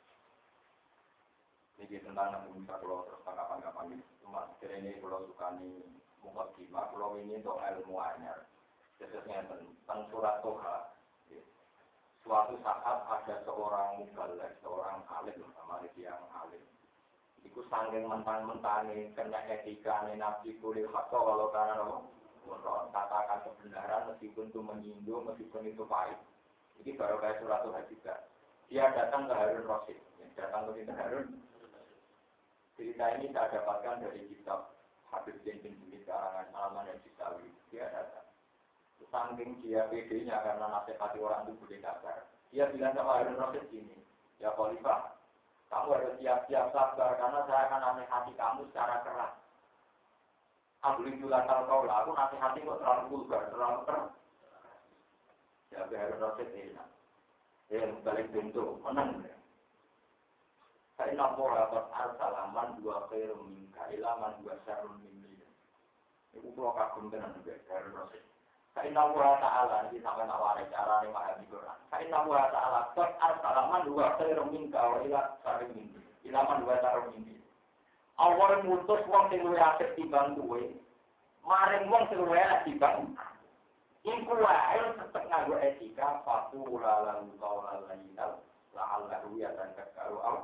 Ini tentang Nabi Musa kalau terus tanggapan-tanggapan cuma ini kalau suka nih mukadimah kalau ini untuk ilmu anyar. Sesuatunya tentang surat Toha. Suatu saat ada seorang mubalek, seorang alim sama yang alim. Iku saking mentang-mentang kena etika Nabi kulit hakko kalau karena katakan kebenaran meskipun itu menyinggung meskipun itu pahit. Ini baru kayak surat Toha juga. Dia datang ke Harun Rasid. Datang ke Harun. Cerita ini saya dapatkan dari kitab Habib bin Jumid karangan Salman dan Jisawi. Dia datang. Saking dia PD-nya karena nasihati orang itu boleh kasar. Dia bilang sama Harun Rasid gini, ya Khalifah, kamu harus siap-siap sabar karena saya akan nasihati kamu secara keras. Aku libulan kau lah, aku nasihati kok terlalu vulgar, terlalu keras. Ya Harun Rasid enak. Balik pintu, menang. Saya nak mau dapat al-salaman dua khairum minka, ilaman dua syarun minka. Ibu pulau kagum tenan juga, Harun Rasid. Saya nak mau ta'ala, ini sampai nak waris cara ini mahal di Quran. Saya nak mau ta'ala, kot al-salaman dua khairum minka, ilah syarun minka, ilaman dua syarun minka. Awal mutus wong sing luwih apik timbang kowe, maring wong sing luwih elek timbang. Iku wae tetep nganggo etika, fatula lan qaulal lainal, la'allahu yatadzakkaru aw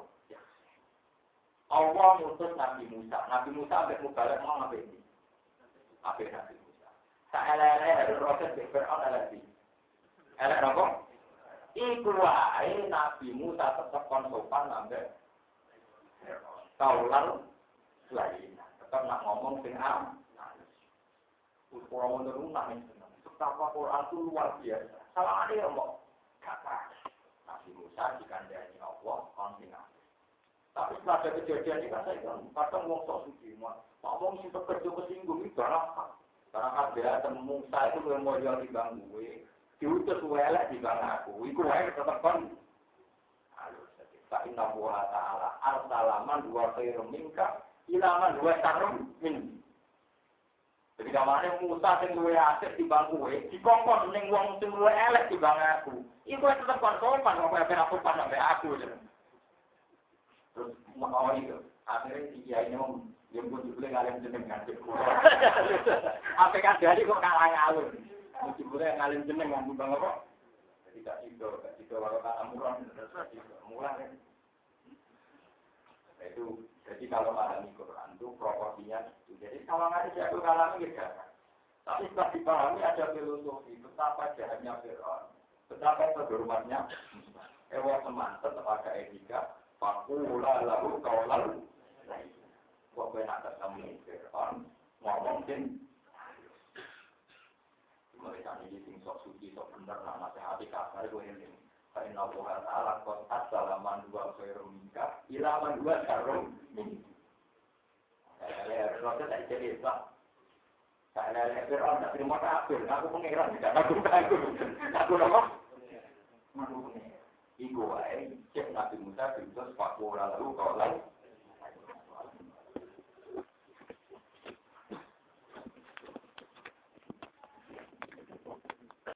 Allah mutus Nabi Musa. Nabi Musa ambek mubalek mau ngapa ini? Ambek Nabi Musa. Saelele harus proses di Fir'aun lagi. Elek apa? Iku wae Nabi Musa tetap konsopan ambek kaulan lain. Tetap nak ngomong sing am. Kurang menurut nangis. Betapa Quran itu luar biasa. Salah ada yang mau kata Nabi Musa dikandani Allah kontingan. Tapi setelah ada kejadian ini kan saya bilang, kadang wong sok suci, pak wong sih bekerja kesinggung itu barang. Karena ada temu Musa itu belum mau jual di bang gue, diutus welek di bang aku, itu welek tetap kan. Halus, tak inna buah ta'ala, al-salaman dua khairum minka, ilaman dua syarrum min. Jadi kemarin Musa sing luwe asik di bang gue, dikongkon ning wong sing luwe elek di bang aku. Iku tetep kon sopan kok ben aku pan sampe aku. Terus mau itu, akhirnya dia ini yang pun juga ngalim jeneng ngasih kulo. Apa kan dari kok kalah ngalur. Mesti boleh ngalim jeneng ngambung bang apa? Tidak itu kalau kata murah kan. Itu jadi kalau ada Quran itu proporsinya itu. Jadi kalau nggak ada kalangan gitu. Tapi setelah dipahami ada filosofi betapa jahatnya Fir'aun, betapa kehormatnya. Teman tetap ada etika. Fakula lalu kaulan. Kok kowe nak ketemu Fir'aun ngomong sing mereka ini sing sok suci sok bener nak nasihati kasar kowe ini. Kain Allah Ta'ala qad assalaman wa khairum minka ila man huwa syarrum minka. Kalau tak jadi Pak. Saya Fir'aun tak terima kafir, aku pengiran aku nama. Iku wae cek Nabi Musa diutus Fakula lalu kaulan.